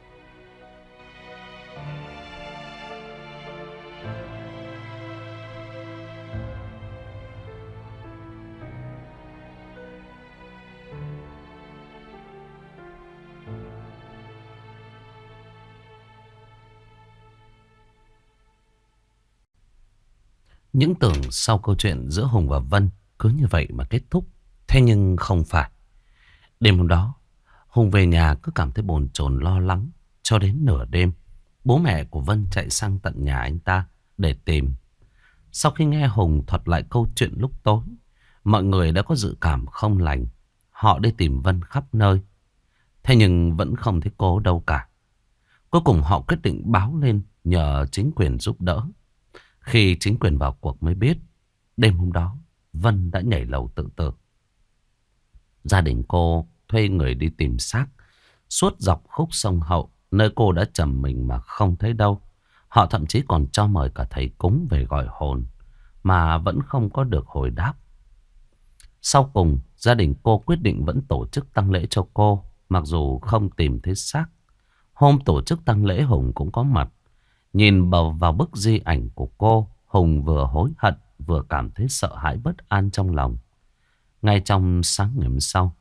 Những tưởng sau câu chuyện giữa Hùng và Vân cứ như vậy mà kết thúc. Thế nhưng không phải. Đêm hôm đó, Hùng về nhà cứ cảm thấy bồn chồn lo lắng. Cho đến nửa đêm, bố mẹ của Vân chạy sang tận nhà anh ta để tìm. Sau khi nghe Hùng thuật lại câu chuyện lúc tối, mọi người đã có dự cảm không lành. Họ đi tìm Vân khắp nơi. Thế nhưng vẫn không thấy cô đâu cả. Cuối cùng họ quyết định báo lên nhờ chính quyền giúp đỡ. Khi chính quyền vào cuộc mới biết, đêm hôm đó Vân đã nhảy lầu tự tử. Gia đình cô thuê người đi tìm xác suốt dọc khúc sông Hậu, nơi cô đã trầm mình mà không thấy đâu. Họ thậm chí còn cho mời cả thầy cúng về gọi hồn, mà vẫn không có được hồi đáp. Sau cùng, gia đình cô quyết định vẫn tổ chức tang lễ cho cô, mặc dù không tìm thấy xác. Hôm tổ chức tang lễ, Hùng cũng có mặt. Nhìn vào bức di ảnh của cô, Hùng vừa hối hận vừa cảm thấy sợ hãi bất an trong lòng. Ngay trong sáng ngày hôm sau,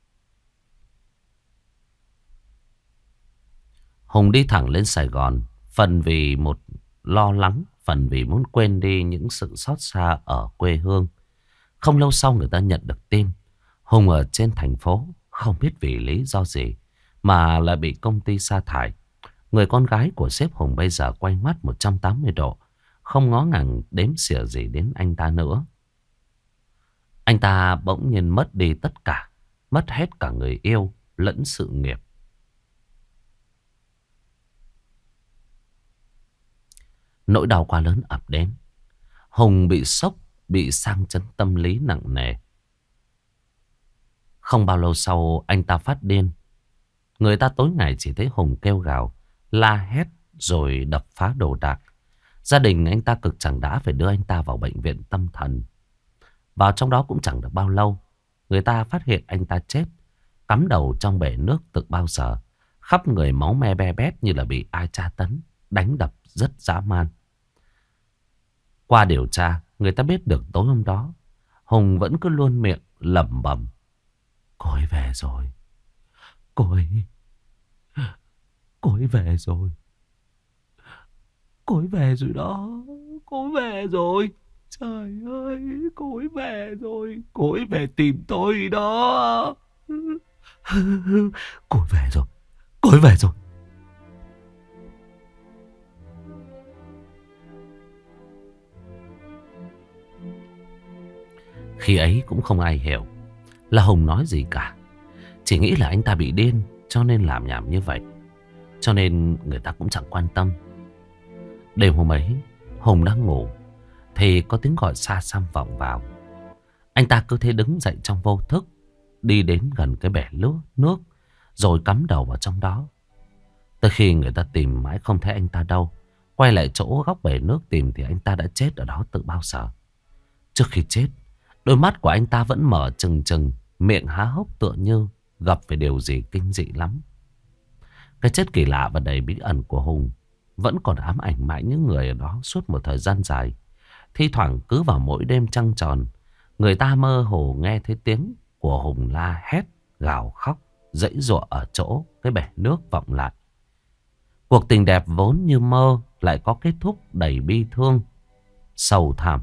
Hùng đi thẳng lên Sài Gòn. Phần vì một lo lắng, phần vì muốn quên đi những sự xót xa ở quê hương. Không lâu sau người ta nhận được tin Hùng ở trên thành phố, không biết vì lý do gì mà lại bị công ty sa thải. Người con gái của sếp Hùng bây giờ quay mắt 180 độ, không ngó ngàng đếm xỉa gì đến anh ta nữa. Anh ta bỗng nhiên mất đi tất cả, mất hết cả người yêu lẫn sự nghiệp. Nỗi đau quá lớn ập đến. Hùng bị sốc, bị sang chấn tâm lý nặng nề. Không bao lâu sau anh ta phát điên. Người ta tối ngày chỉ thấy Hùng kêu gào, la hét rồi đập phá đồ đạc. Gia đình anh ta cực chẳng đã phải đưa anh ta vào bệnh viện tâm thần. Vào trong đó cũng chẳng được bao lâu, người ta phát hiện anh ta chết, cắm đầu trong bể nước từ bao giờ. Khắp người máu me be bét như là bị ai tra tấn, đánh đập rất dã man. Qua điều tra, người ta biết được tối hôm đó, Hùng vẫn cứ luôn miệng lẩm bẩm: cô ấy về rồi. Cô ấy về rồi. Cô ấy về rồi đó. Cô ấy về rồi. Trời ơi, cô ấy về rồi. Cô ấy về tìm tôi đó. Cô ấy về rồi. Cô ấy về rồi. Khi ấy cũng không ai hiểu là Hùng nói gì cả. Chỉ nghĩ là anh ta bị điên cho nên làm nhảm như vậy. Cho nên người ta cũng chẳng quan tâm. Đêm hôm ấy, Hùng đang ngủ thì có tiếng gọi xa xăm vọng vào. Anh ta cứ thế đứng dậy trong vô thức, đi đến gần cái bể nước rồi cắm đầu vào trong đó. Tới khi người ta tìm mãi không thấy anh ta đâu, quay lại chỗ góc bể nước tìm thì anh ta đã chết ở đó từ bao giờ. Trước khi chết, đôi mắt của anh ta vẫn mở trừng trừng, miệng há hốc tựa như gặp phải điều gì kinh dị lắm. Cái chết kỳ lạ và đầy bí ẩn của Hùng vẫn còn ám ảnh mãi những người ở đó suốt một thời gian dài. Thi thoảng cứ vào mỗi đêm trăng tròn, người ta mơ hồ nghe thấy tiếng của Hùng la hét, gào khóc, giãy giụa ở chỗ cái bể nước vọng lại. Cuộc tình đẹp vốn như mơ lại có kết thúc đầy bi thương, sầu thảm.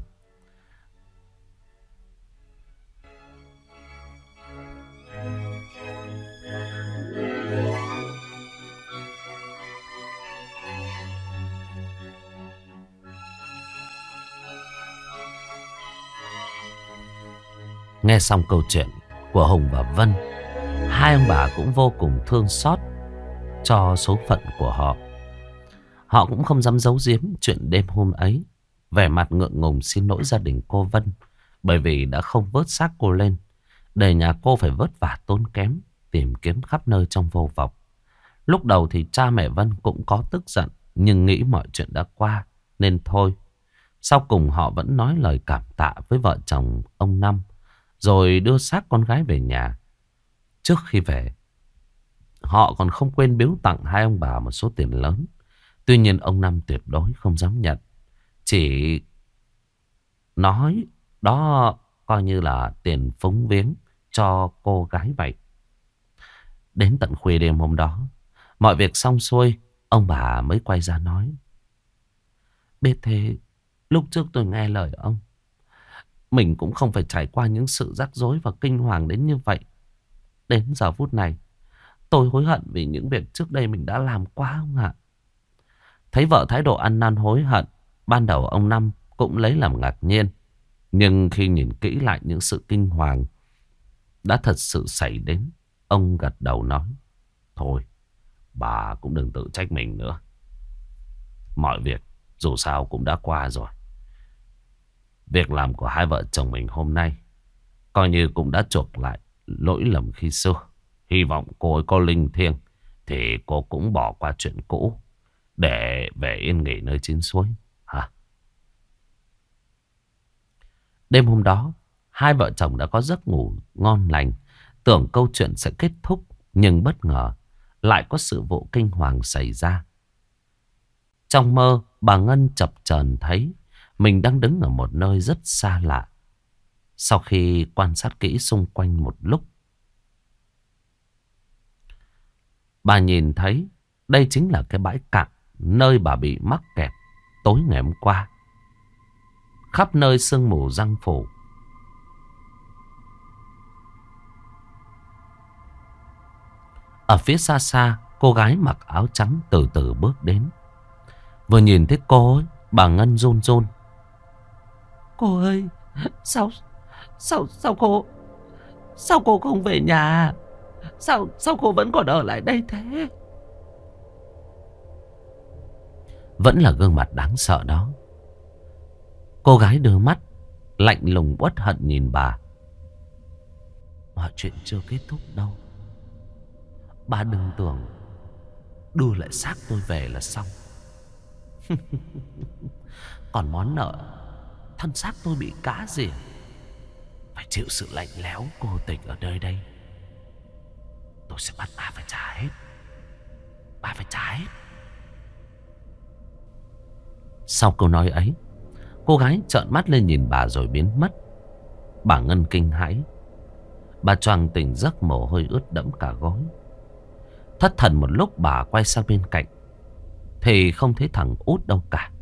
Nghe xong câu chuyện của Hùng và Vân, hai ông bà cũng vô cùng thương xót cho số phận của họ. Họ cũng không dám giấu giếm chuyện đêm hôm ấy, vẻ mặt ngượng ngùng xin lỗi gia đình cô Vân, bởi vì đã không vớt xác cô lên, để nhà cô phải vất vả tốn kém tìm kiếm khắp nơi trong vô vọng. Lúc đầu thì cha mẹ Vân cũng có tức giận, nhưng nghĩ mọi chuyện đã qua nên thôi. Sau cùng họ vẫn nói lời cảm tạ với vợ chồng ông Năm, rồi đưa xác con gái về nhà. Trước khi về, họ còn không quên biếu tặng hai ông bà một số tiền lớn. Tuy nhiên ông Năm tuyệt đối không dám nhận, chỉ nói đó coi như là tiền phúng viếng cho cô gái vậy. Đến tận khuya đêm hôm đó, mọi việc xong xuôi, ông bà mới quay ra nói: biết thế, lúc trước tôi nghe lời ông, mình cũng không phải trải qua những sự rắc rối và kinh hoàng đến như vậy. Đến giờ phút này, tôi hối hận vì những việc trước đây mình đã làm quá ông ạ. Thấy vợ thái độ ăn năn hối hận, ban đầu ông Năm cũng lấy làm ngạc nhiên. Nhưng khi nhìn kỹ lại những sự kinh hoàng đã thật sự xảy đến, ông gật đầu nói: thôi, bà cũng đừng tự trách mình nữa. Mọi việc dù sao cũng đã qua rồi. Việc làm của hai vợ chồng mình hôm nay coi như cũng đã chuộc lại lỗi lầm khi xưa. Hy vọng cô ấy có linh thiêng thì cô cũng bỏ qua chuyện cũ để về yên nghỉ nơi chín suối hả? Đêm hôm đó, hai vợ chồng đã có giấc ngủ ngon lành, tưởng câu chuyện sẽ kết thúc, nhưng bất ngờ lại có sự vụ kinh hoàng xảy ra. Trong mơ, bà Ngân chập chờn thấy mình đang đứng ở một nơi rất xa lạ. Sau khi quan sát kỹ xung quanh một lúc, bà nhìn thấy đây chính là cái bãi cạn nơi bà bị mắc kẹt tối ngày hôm qua. Khắp nơi sương mù giăng phủ. Ở phía xa xa, cô gái mặc áo trắng từ từ bước đến. Vừa nhìn thấy cô ấy, bà Ngân run run: cô ơi, sao cô không về nhà? Sao cô vẫn còn ở lại đây thế? Vẫn là gương mặt đáng sợ đó. Cô gái đưa mắt lạnh lùng uất hận nhìn bà: mọi chuyện chưa kết thúc đâu. Bà đừng tưởng đưa lại xác tôi về là xong. Còn món nợ thân xác tôi bị cá rỉa, phải chịu sự lạnh lẽo cô tịch ở nơi đây. Tôi sẽ bắt bà phải trả hết. Bà phải trả hết. Sau câu nói ấy, cô gái trợn mắt lên nhìn bà rồi biến mất. Bà Ngân kinh hãi. Bà choàng tỉnh giấc, mồ hôi ướt đẫm cả gối. Thất thần một lúc, bà quay sang bên cạnh thì không thấy thằng Út đâu cả.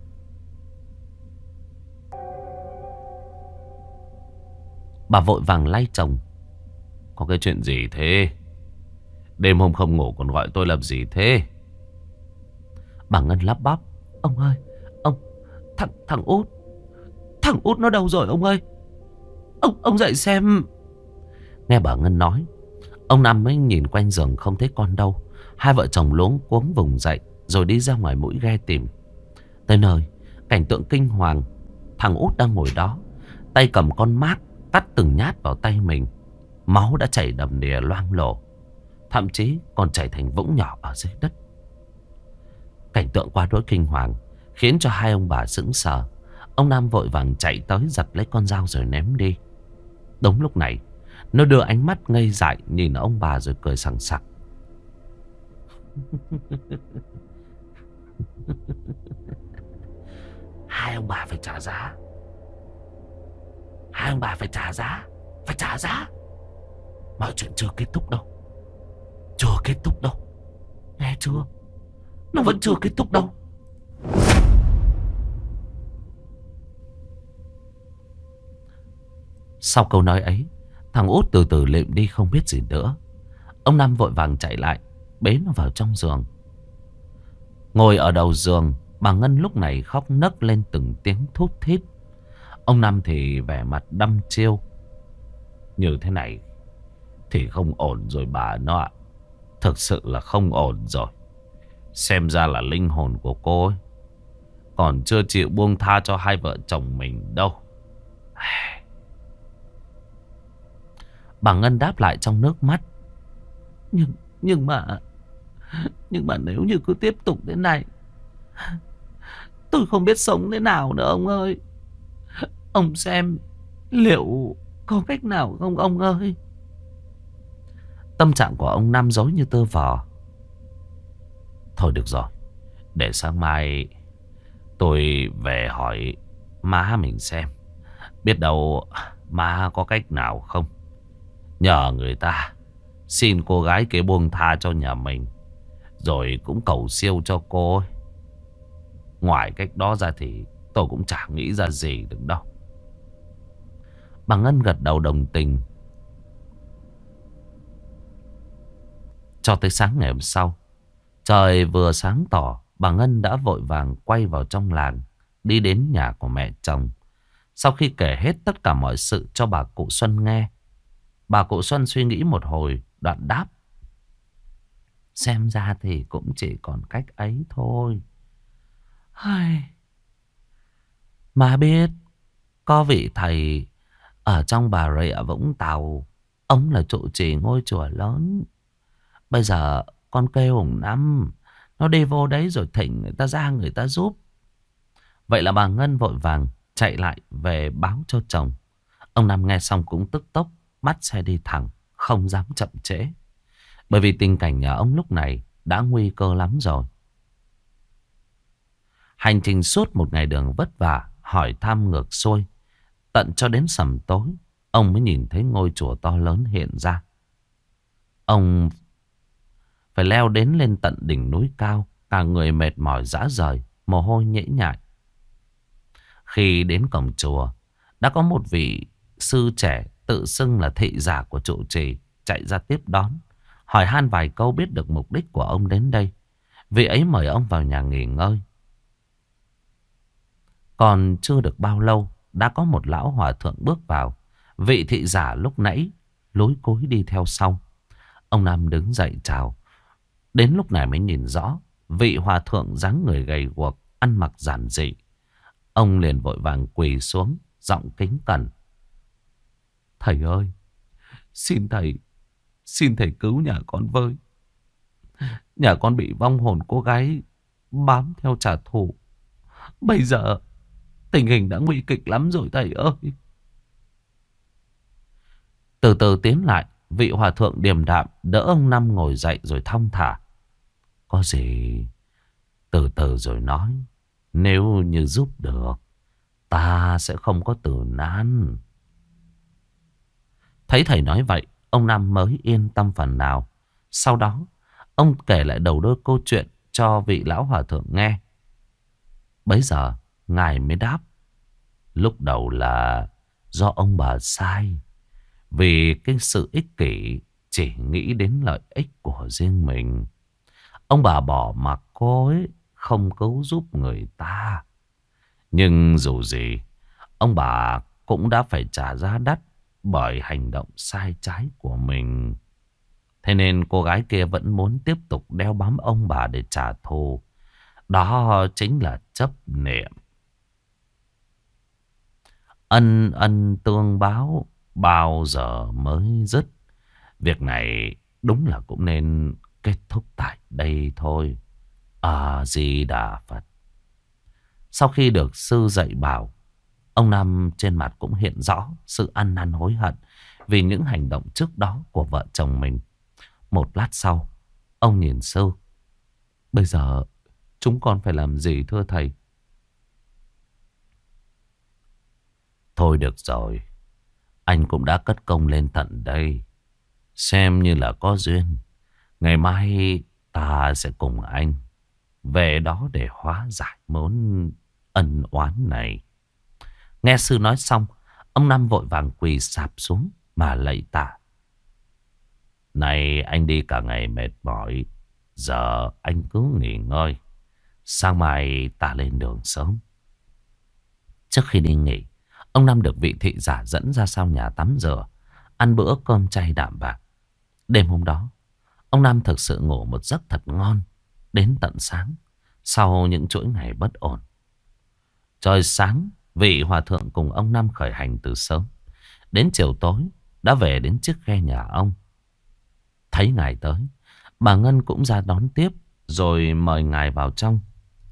Bà vội vàng lay chồng: có cái chuyện gì thế? Đêm hôm không ngủ còn gọi tôi làm gì thế? Bà Ngân lắp bắp: ông ơi, ông, thằng Út. Thằng Út nó đâu rồi ông ơi? Ông dậy xem. Nghe bà Ngân nói, ông Năm mới nhìn quanh giường không thấy con đâu. Hai vợ chồng luống cuống vùng dậy rồi đi ra ngoài mũi ghe tìm. Tới nơi, cảnh tượng kinh hoàng. Thằng Út đang ngồi đó, tay cầm con mác cắt từng nhát vào tay mình. Máu đã chảy đầm đìa loang lổ, thậm chí còn chảy thành vũng nhỏ ở dưới đất. Cảnh tượng quá đỗi kinh hoàng khiến cho hai ông bà sững sờ. Ông Nam vội vàng chạy tới giật lấy con dao rồi ném đi. Đúng lúc này, nó đưa ánh mắt ngây dại nhìn ông bà rồi cười sằng sặc: Hai ông bà phải trả giá. Hai ông bà phải trả giá. Phải trả giá. Mọi chuyện chưa kết thúc đâu. Chưa kết thúc đâu. Nghe chưa? Nó vẫn chưa kết thúc đâu. Sau câu nói ấy, thằng Út từ từ lịm đi không biết gì nữa. Ông Năm vội vàng chạy lại, bế nó vào trong giường. Ngồi ở đầu giường, bà Ngân lúc này khóc nấc lên từng tiếng thút thít. Ông Năm thì vẻ mặt đăm chiêu. Như thế này thì không ổn rồi bà nó ạ. Thực sự là không ổn rồi. Xem ra là linh hồn của cô ấy còn chưa chịu buông tha cho hai vợ chồng mình đâu. Bà Ngân đáp lại trong nước mắt. Nhưng mà nếu như cứ tiếp tục thế này, tôi không biết sống thế nào nữa ông ơi. Ông xem liệu có cách nào không ông ơi? Tâm trạng của ông Năm rối như tơ vò. Thôi được rồi, để sáng mai tôi về hỏi má mình xem. Biết đâu má có cách nào không. Nhờ người ta xin cô gái kia buông tha cho nhà mình, rồi cũng cầu siêu cho cô ấy. Ngoài cách đó ra thì tôi cũng chả nghĩ ra gì được đâu. Bà Ngân gật đầu đồng tình. Cho tới sáng ngày hôm sau, trời vừa sáng tỏ, bà Ngân đã vội vàng quay vào trong làng, đi đến nhà của mẹ chồng. Sau khi kể hết tất cả mọi sự cho bà cụ Xuân nghe, bà cụ Xuân suy nghĩ một hồi, đoạn đáp. Xem ra thì cũng chỉ còn cách ấy thôi. Mà biết, có vị thầy ở trong Bà Rịa Vũng Tàu, ông là trụ trì ngôi chùa lớn. Bây giờ con kêu ông Năm nó đi vô đấy rồi thỉnh người ta ra người ta giúp. Vậy là bà Ngân vội vàng chạy lại về báo cho chồng. Ông Năm nghe xong cũng tức tốc, bắt xe đi thẳng, không dám chậm trễ. Bởi vì tình cảnh nhà ông lúc này đã nguy cơ lắm rồi. Hành trình suốt một ngày đường vất vả, hỏi thăm ngược xuôi, tận cho đến sầm tối, ông mới nhìn thấy ngôi chùa to lớn hiện ra. Ông phải leo đến lên tận đỉnh núi cao, cả người mệt mỏi rã rời, mồ hôi nhễ nhại. Khi đến cổng chùa, đã có một vị sư trẻ tự xưng là thị giả của trụ trì chạy ra tiếp đón, hỏi han vài câu biết được mục đích của ông đến đây. Vị ấy mời ông vào nhà nghỉ ngơi. Còn chưa được bao lâu, đã có một lão hòa thượng bước vào. Vị thị giả lúc nãy lối cối đi theo sau. Ông Nam đứng dậy chào. Đến lúc này mới nhìn rõ, vị hòa thượng dáng người gầy guộc, ăn mặc giản dị. Ông liền vội vàng quỳ xuống, giọng kính cẩn. Thầy ơi, xin thầy cứu nhà con với. Nhà con bị vong hồn cô gái bám theo trả thù. Bây giờ tình hình đã nguy kịch lắm rồi thầy ơi. Từ từ tiến lại, vị hòa thượng điềm đạm đỡ ông Năm ngồi dậy rồi thong thả. Có gì từ từ rồi nói. Nếu như giúp được, ta sẽ không có từ nan. Thấy thầy nói vậy, ông Năm mới yên tâm phần nào. Sau đó, ông kể lại đầu đuôi câu chuyện cho vị lão hòa thượng nghe. Bấy giờ, ngài mới đáp. Lúc đầu là do ông bà sai. Vì cái sự ích kỷ, chỉ nghĩ đến lợi ích của riêng mình. Ông bà bỏ mặc cô ấy, không cứu giúp người ta. Nhưng dù gì, ông bà cũng đã phải trả giá đắt bởi hành động sai trái của mình. Thế nên cô gái kia vẫn muốn tiếp tục đeo bám ông bà để trả thù. Đó chính là chấp niệm. Ân ân tương báo bao giờ mới dứt. Việc này đúng là cũng nên kết thúc tại đây thôi. A Di Đà Phật. Sau khi được sư dạy bảo, ông Năm trên mặt cũng hiện rõ sự ăn năn hối hận vì những hành động trước đó của vợ chồng mình. Một lát sau, ông nhìn sư. Bây giờ chúng con phải làm gì thưa thầy? Thôi được rồi, anh cũng đã cất công lên tận đây, xem như là có duyên. Ngày mai ta sẽ cùng anh về đó để hóa giải món ân oán này. Nghe sư nói xong, ông Năm vội vàng quỳ sạp xuống mà lạy tạ. Này anh đi cả ngày mệt mỏi, giờ anh cứ nghỉ ngơi, sáng mai ta lên đường sớm. Trước khi đi nghỉ, ông Năm được vị thị giả dẫn ra sau nhà tắm rửa, ăn bữa cơm chay đạm bạc. Đêm hôm đó, ông Năm thực sự ngủ một giấc thật ngon đến tận sáng, sau những chuỗi ngày bất ổn. Trời sáng, vị hòa thượng cùng ông Năm khởi hành từ sớm. Đến chiều tối, đã về đến chiếc ghe nhà ông. Thấy ngài tới, bà Ngân cũng ra đón tiếp, rồi mời ngài vào trong.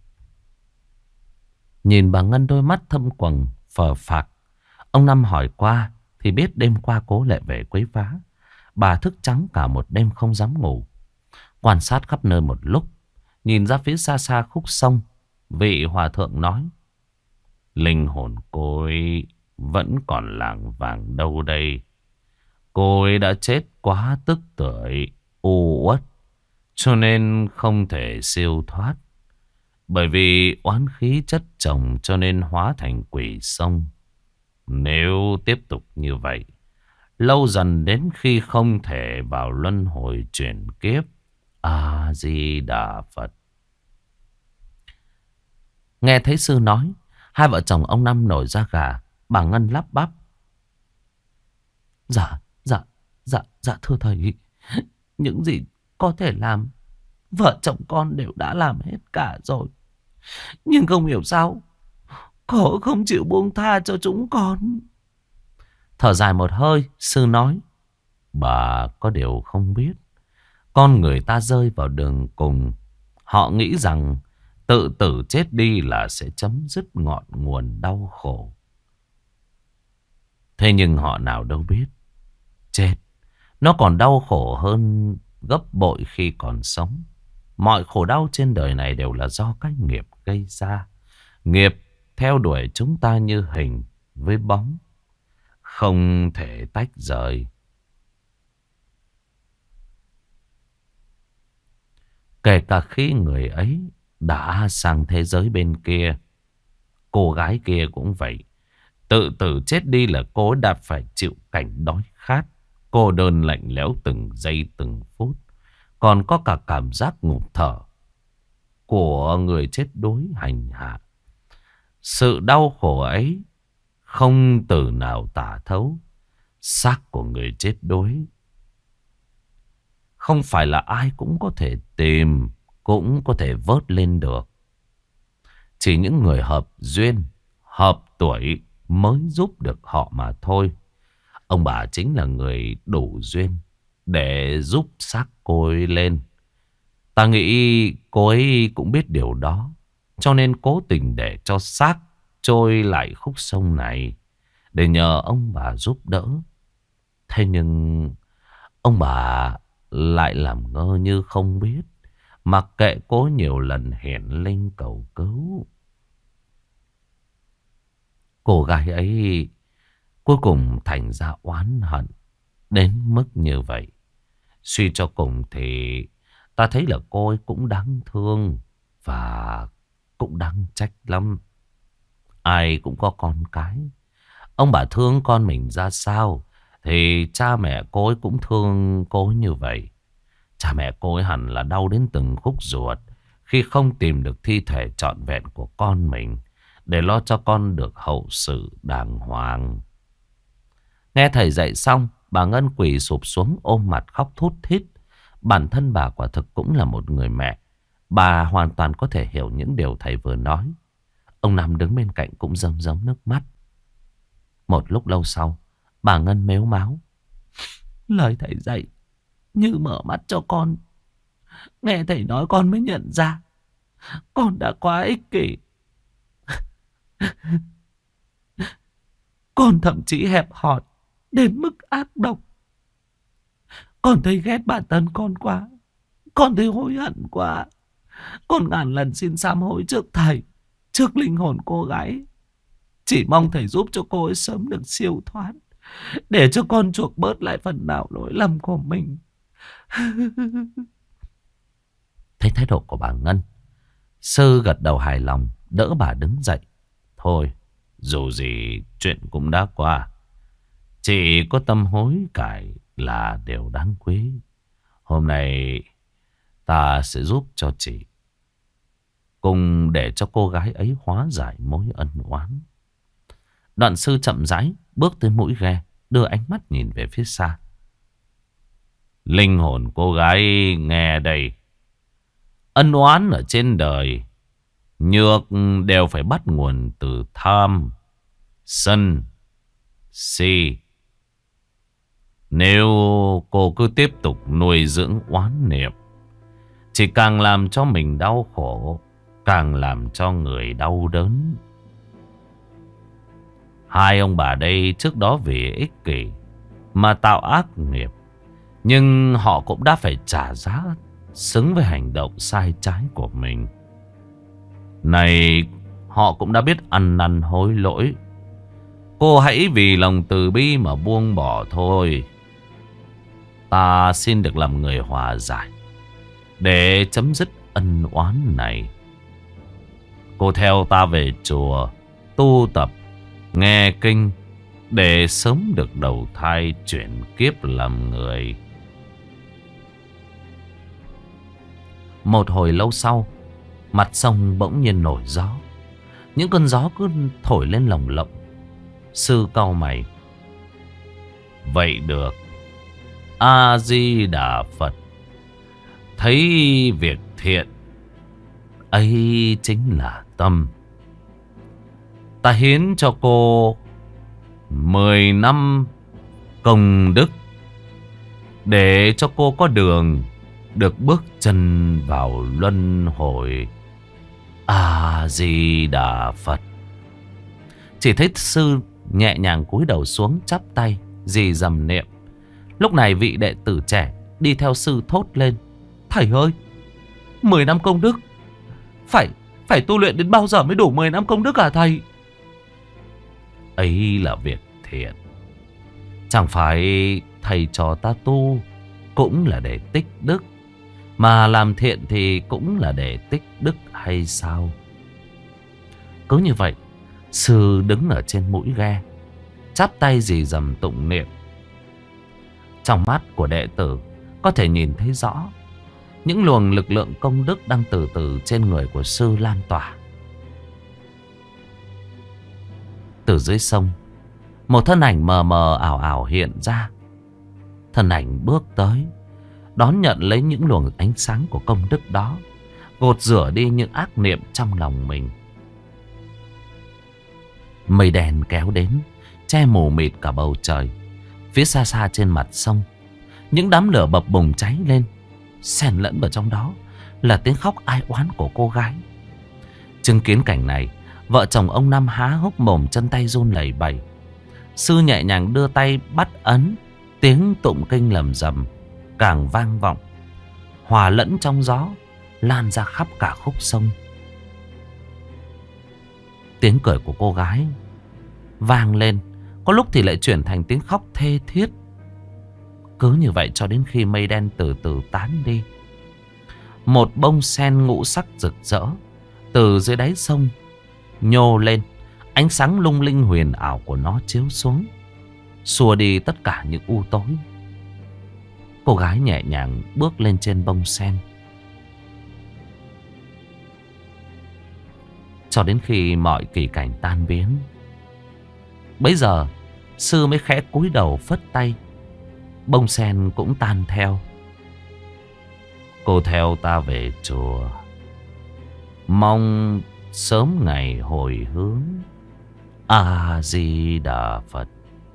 Nhìn bà Ngân đôi mắt thâm quầng, phờ phạc. Ông Năm hỏi qua, thì biết đêm qua Cố Lệ về quấy phá. Bà thức trắng cả một đêm không dám ngủ. Quan sát khắp nơi một lúc, nhìn ra phía xa xa khúc sông, vị hòa thượng nói: linh hồn cô ấy vẫn còn lảng vảng đâu đây. Cô ấy đã chết quá tức tuổi, u uất, cho nên không thể siêu thoát. Bởi vì oán khí chất chồng cho nên hóa thành quỷ sông. Nếu tiếp tục như vậy, lâu dần đến khi không thể vào luân hồi chuyển kiếp. A-di-đà Phật. Nghe thấy sư nói, hai vợ chồng ông Năm nổi da gà. Bà Ngân lắp bắp: Dạ thưa thầy, những gì có thể làm, vợ chồng con đều đã làm hết cả rồi. Nhưng không hiểu sao Khổ không chịu buông tha cho chúng con. Thở dài một hơi, sư nói: bà có điều không biết, con người ta rơi vào đường cùng, họ nghĩ rằng tự tử chết đi là sẽ chấm dứt ngọn nguồn đau khổ. Thế nhưng họ nào đâu biết, chết nó còn đau khổ hơn gấp bội khi còn sống. Mọi khổ đau trên đời này đều là do cái nghiệp gây ra. Nghiệp theo đuổi chúng ta như hình với bóng, không thể tách rời. Kể cả khi người ấy đã sang thế giới bên kia. Cô gái kia cũng vậy. Tự tử chết đi là cô đã phải chịu cảnh đói khát, cô đơn lạnh lẽo từng giây từng phút. Còn có cả cảm giác ngụp thở của người chết đuối hành hạ. Sự đau khổ ấy không từ nào tả thấu. Xác của người chết đuối không phải là ai cũng có thể tìm, cũng có thể vớt lên được. Chỉ những người hợp duyên, hợp tuổi mới giúp được họ mà thôi. Ông bà chính là người đủ duyên để giúp xác cô ấy lên. Ta nghĩ cô ấy cũng biết điều đó, cho nên cố tình để cho xác trôi lại khúc sông này, để nhờ ông bà giúp đỡ. Thế nhưng ông bà lại làm ngơ như không biết, mặc kệ cô nhiều lần hiển linh cầu cứu. Cô gái ấy cuối cùng thành ra oán hận đến mức như vậy. Suy cho cùng thì ta thấy là cô ấy cũng đáng thương và cũng đáng trách lắm. Ai cũng có con cái. Ông bà thương con mình ra sao thì cha mẹ cô ấy cũng thương cô ấy như vậy. Cha mẹ cô ấy hẳn là đau đến từng khúc ruột khi không tìm được thi thể trọn vẹn của con mình, để lo cho con được hậu sự đàng hoàng. Nghe thầy dạy xong, bà Ngân quỳ sụp xuống ôm mặt khóc thút thít. Bản thân bà quả thực cũng là một người mẹ. Bà hoàn toàn có thể hiểu những điều thầy vừa nói. Ông Năm đứng bên cạnh cũng rơm rớm nước mắt. Một lúc lâu sau, bà Ngân mếu máo: lời thầy dạy như mở mắt cho con. Nghe thầy nói con mới nhận ra con đã quá ích kỷ. Con thậm chí hẹp hòi đến mức ác độc. Con thấy ghét bản thân con quá. Con thấy hối hận quá. Con ngàn lần xin sám hối trước thầy, trước linh hồn cô gái. Chỉ mong thầy giúp cho cô ấy sớm được siêu thoát, để cho con chuộc bớt lại phần nào lỗi lầm của mình. Thấy thái độ của bà Ngân, Sư gật đầu hài lòng, đỡ bà đứng dậy. Thôi, dù gì chuyện cũng đã qua. Chị có tâm hối cải là điều đáng quý. Hôm nay ta sẽ giúp cho chị, cùng để cho cô gái ấy hóa giải mối ân oán. Đoạn Sư chậm rãi bước tới mũi ghe, đưa ánh mắt nhìn về phía xa. Linh hồn cô gái nghe đây. Ân oán ở trên đời nhược đều phải bắt nguồn từ tham, sân, si. Nếu cô cứ tiếp tục nuôi dưỡng oán niệm, chỉ càng làm cho mình đau khổ, càng làm cho người đau đớn. Hai ông bà đây trước đó vì ích kỷ mà tạo ác nghiệp, nhưng họ cũng đã phải trả giá xứng với hành động sai trái của mình. Này, họ cũng đã biết ăn năn hối lỗi. Cô hãy vì lòng từ bi mà buông bỏ thôi. Ta xin được làm người hòa giải để chấm dứt ân oán này. Cô theo ta về chùa tu tập, nghe kinh để sớm được đầu thai chuyển kiếp làm người. Một hồi lâu sau, mặt sông bỗng nhiên nổi gió. Những cơn gió cứ thổi lên lồng lộng. Sư cau mày. Vậy được. A-di-đà Phật. Thấy việc thiện ấy chính là tâm. Ta hiến cho cô 10 năm công đức, để cho cô có đường được bước chân vào luân hồi. A-di-đà Phật. Chỉ thấy sư nhẹ nhàng cúi đầu xuống, chắp tay rì rầm niệm. Lúc này vị đệ tử trẻ đi theo sư thốt lên. Thầy ơi, 10 năm công đức, Phải tu luyện đến bao giờ mới đủ 10 năm công đức hả thầy? Ấy là việc thiện. Chẳng phải thầy trò ta tu cũng là để tích đức, mà làm thiện thì cũng là để tích đức hay sao? Cứ như vậy, sư đứng ở trên mũi ghe, chắp tay rì rầm tụng niệm. Trong mắt của đệ tử có thể nhìn thấy rõ những luồng lực lượng công đức đang từ từ trên người của sư lan tỏa. Từ dưới sông, một thân ảnh mờ mờ ảo ảo hiện ra. Thân ảnh bước tới, đón nhận lấy những luồng ánh sáng của công đức đó, gột rửa đi những ác niệm trong lòng mình. Mây đen kéo đến, che mù mịt cả bầu trời. Phía xa xa trên mặt sông, những đám lửa bập bùng cháy lên. Xen lẫn vào trong đó là tiếng khóc ai oán của cô gái. Chứng kiến cảnh này, vợ chồng ông Năm há hốc mồm, chân tay run lẩy bẩy. Sư nhẹ nhàng đưa tay bắt ấn, tiếng tụng kinh lầm rầm càng vang vọng, hòa lẫn trong gió, lan ra khắp cả khúc sông. Tiếng cười của cô gái vang lên, có lúc thì lại chuyển thành tiếng khóc thê thiết. Cứ như vậy cho đến khi mây đen từ từ tán đi. Một bông sen ngũ sắc rực rỡ từ dưới đáy sông nhô lên. Ánh sáng lung linh huyền ảo của nó chiếu xuống, xua đi tất cả những u tối. Cô gái nhẹ nhàng bước lên trên bông sen, cho đến khi mọi kỳ cảnh tan biến. Bấy giờ sư mới khẽ cúi đầu phất tay, bông sen cũng tan theo. Cô theo ta về chùa, mong sớm ngày hồi hướng. A-di-đà Phật.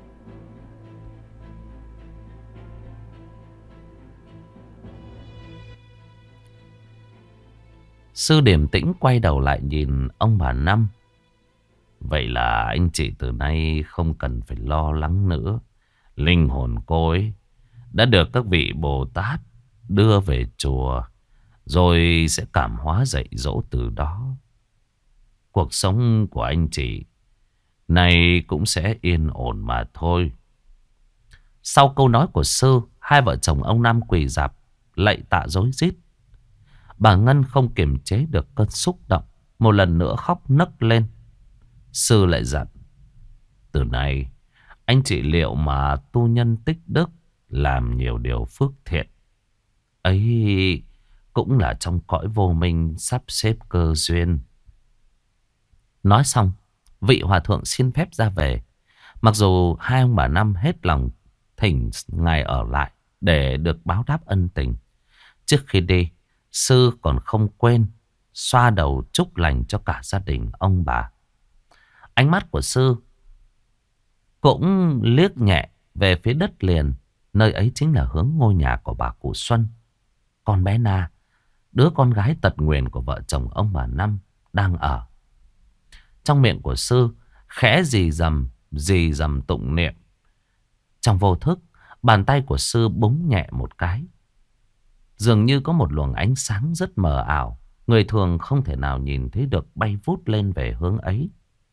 Sư điềm tĩnh quay đầu lại nhìn ông bà Năm. Vậy là anh chị từ nay không cần phải lo lắng nữa. Linh hồn cô ấy đã được các vị Bồ Tát đưa về chùa rồi sẽ cảm hóa dạy dỗ từ đó. Cuộc sống của anh chị này cũng sẽ yên ổn mà thôi. Sau câu nói của sư, hai vợ chồng ông Năm quỳ rạp lạy tạ rối rít. Bà Ngân không kiềm chế được cơn xúc động, một lần nữa khóc nấc lên. Sư lại dặn: từ nay anh chị liệu mà tu nhân tích đức, làm nhiều điều phước thiện, ấy cũng là trong cõi vô minh sắp xếp cơ duyên. Nói xong, vị hòa thượng xin phép ra về. Mặc dù hai ông bà Năm hết lòng thỉnh ngài ở lại để được báo đáp ân tình. Trước khi đi, sư còn không quên xoa đầu chúc lành cho cả gia đình ông bà. Ánh mắt của sư cũng liếc nhẹ về phía đất liền. Nơi ấy chính là hướng ngôi nhà của bà cụ Xuân, con bé Na, đứa con gái tật nguyền của vợ chồng ông bà Năm đang ở. Trong miệng của sư khẽ rì rầm tụng niệm. Trong vô thức, bàn tay của sư búng nhẹ một cái. Dường như có một luồng ánh sáng rất mờ ảo, người thường không thể nào nhìn thấy được, bay vút lên về hướng ấy.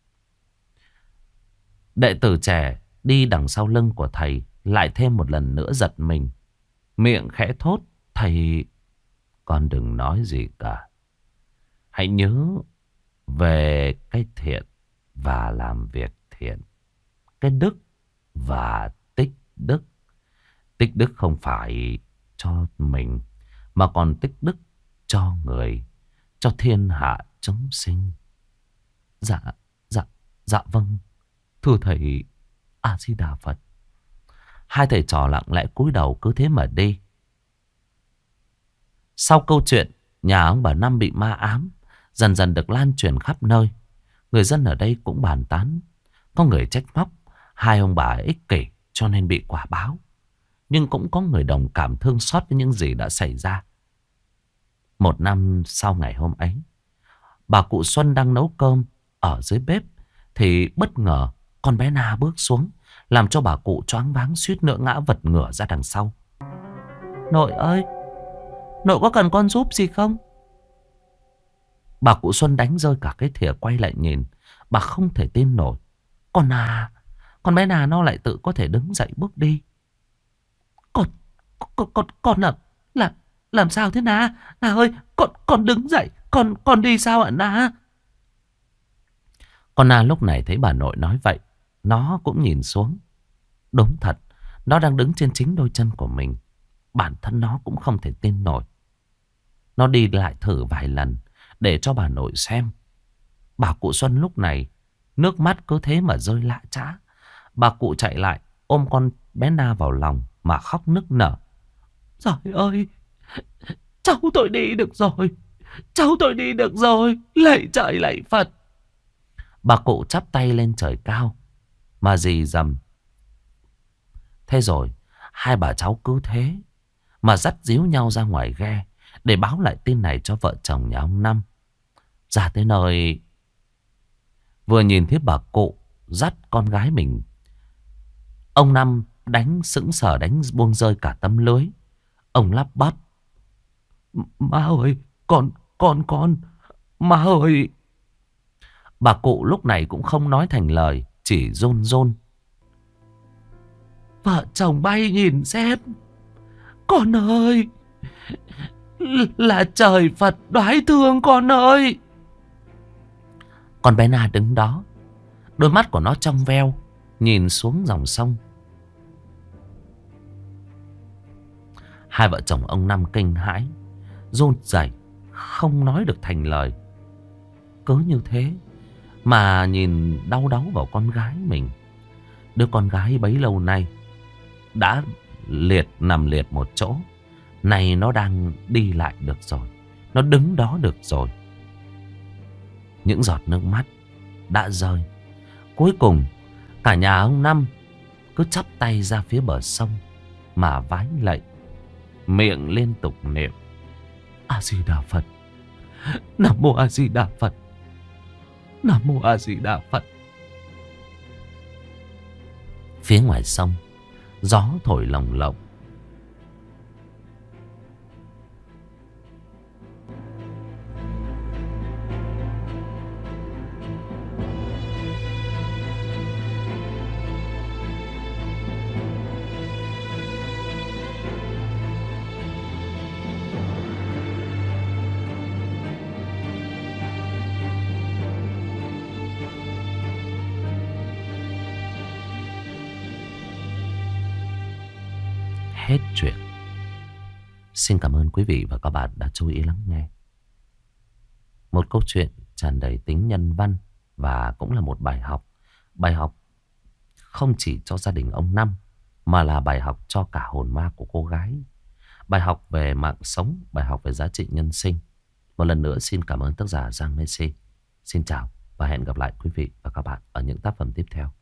Đệ tử trẻ đi đằng sau lưng của thầy lại thêm một lần nữa giật mình. Miệng khẽ thốt: thầy, con đừng nói gì cả. Hãy nhớ về cái thiện và làm việc thiện, cái đức và tích đức. Tích đức không phải cho mình, mà còn tích đức cho người, cho thiên hạ chúng sinh. Dạ, dạ, dạ vâng, thưa thầy. A Di Đà Phật. Hai thầy trò lặng lẽ cúi đầu cứ thế mà đi. Sau câu chuyện nhà ông bà Năm bị ma ám dần dần được lan truyền khắp nơi, người dân ở đây cũng bàn tán. Có người trách móc hai ông bà ích kỷ cho nên bị quả báo, nhưng cũng có người đồng cảm thương xót với những gì đã xảy ra. Một năm sau ngày hôm ấy, bà cụ Xuân đang nấu cơm ở dưới bếp thì bất ngờ con bé Na bước xuống, làm cho bà cụ choáng váng suýt nữa ngã vật ngửa ra đằng sau. Nội ơi, nội có cần con giúp gì không? Bà cụ Xuân đánh rơi cả cái thìa, quay lại nhìn. Bà không thể tin nổi. Con bé Na nó lại tự có thể đứng dậy bước đi. Con làm sao thế Na? Na ơi, con đứng dậy, con đi sao ạ Na? Con Na lúc này thấy bà nội nói vậy, nó cũng nhìn xuống. Đúng thật, nó đang đứng trên chính đôi chân của mình. Bản thân nó cũng không thể tin nổi. Nó đi lại thử vài lần để cho bà nội xem. Bà cụ Xuân lúc này nước mắt cứ thế mà rơi lã chã. Bà cụ chạy lại ôm con bé Na vào lòng mà khóc nức nở. Trời ơi, cháu tôi đi được rồi, cháu tôi đi được rồi, lạy trời lạy Phật. Bà cụ chắp tay lên trời cao mà rì rầm. Thế rồi hai bà cháu cứ thế mà dắt díu nhau ra ngoài ghe để báo lại tin này cho vợ chồng nhà ông Năm. Ra tới nơi, vừa nhìn thấy bà cụ dắt con gái mình, ông Năm sững sờ buông rơi cả tấm lưới. Ông lắp bắp: má ơi, con má ơi. Bà cụ lúc này cũng không nói thành lời, chỉ rôn rôn: vợ chồng bay nhìn xem, con ơi, là trời Phật đoái thương con ơi. Con bé Na đứng đó, đôi mắt của nó trong veo nhìn xuống dòng sông. Hai vợ chồng ông Năm kinh hãi, run rẩy, không nói được thành lời. Cứ như thế mà nhìn đau đáu vào con gái mình. Đứa con gái bấy lâu nay đã nằm liệt một chỗ, này nó đang đi lại được rồi, nó đứng đó được rồi. Những giọt nước mắt đã rơi. Cuối cùng cả nhà ông Năm cứ chắp tay ra phía bờ sông mà vái lạy, miệng liên tục niệm: A Di Đà Phật, Nam Mô A Di Đà Phật, Nam Mô A Di Đà Phật. Phía ngoài sông, gió thổi lồng lộng. hết chuyện. Xin cảm ơn quý vị và các bạn đã chú ý lắng nghe. Một câu chuyện tràn đầy tính nhân văn và cũng là một bài học. Bài học không chỉ cho gia đình ông Năm mà là bài học cho cả hồn ma của cô gái. Bài học về mạng sống, bài học về giá trị nhân sinh. Một lần nữa xin cảm ơn tác giả Giang Messi. Xin chào và hẹn gặp lại quý vị và các bạn ở những tác phẩm tiếp theo.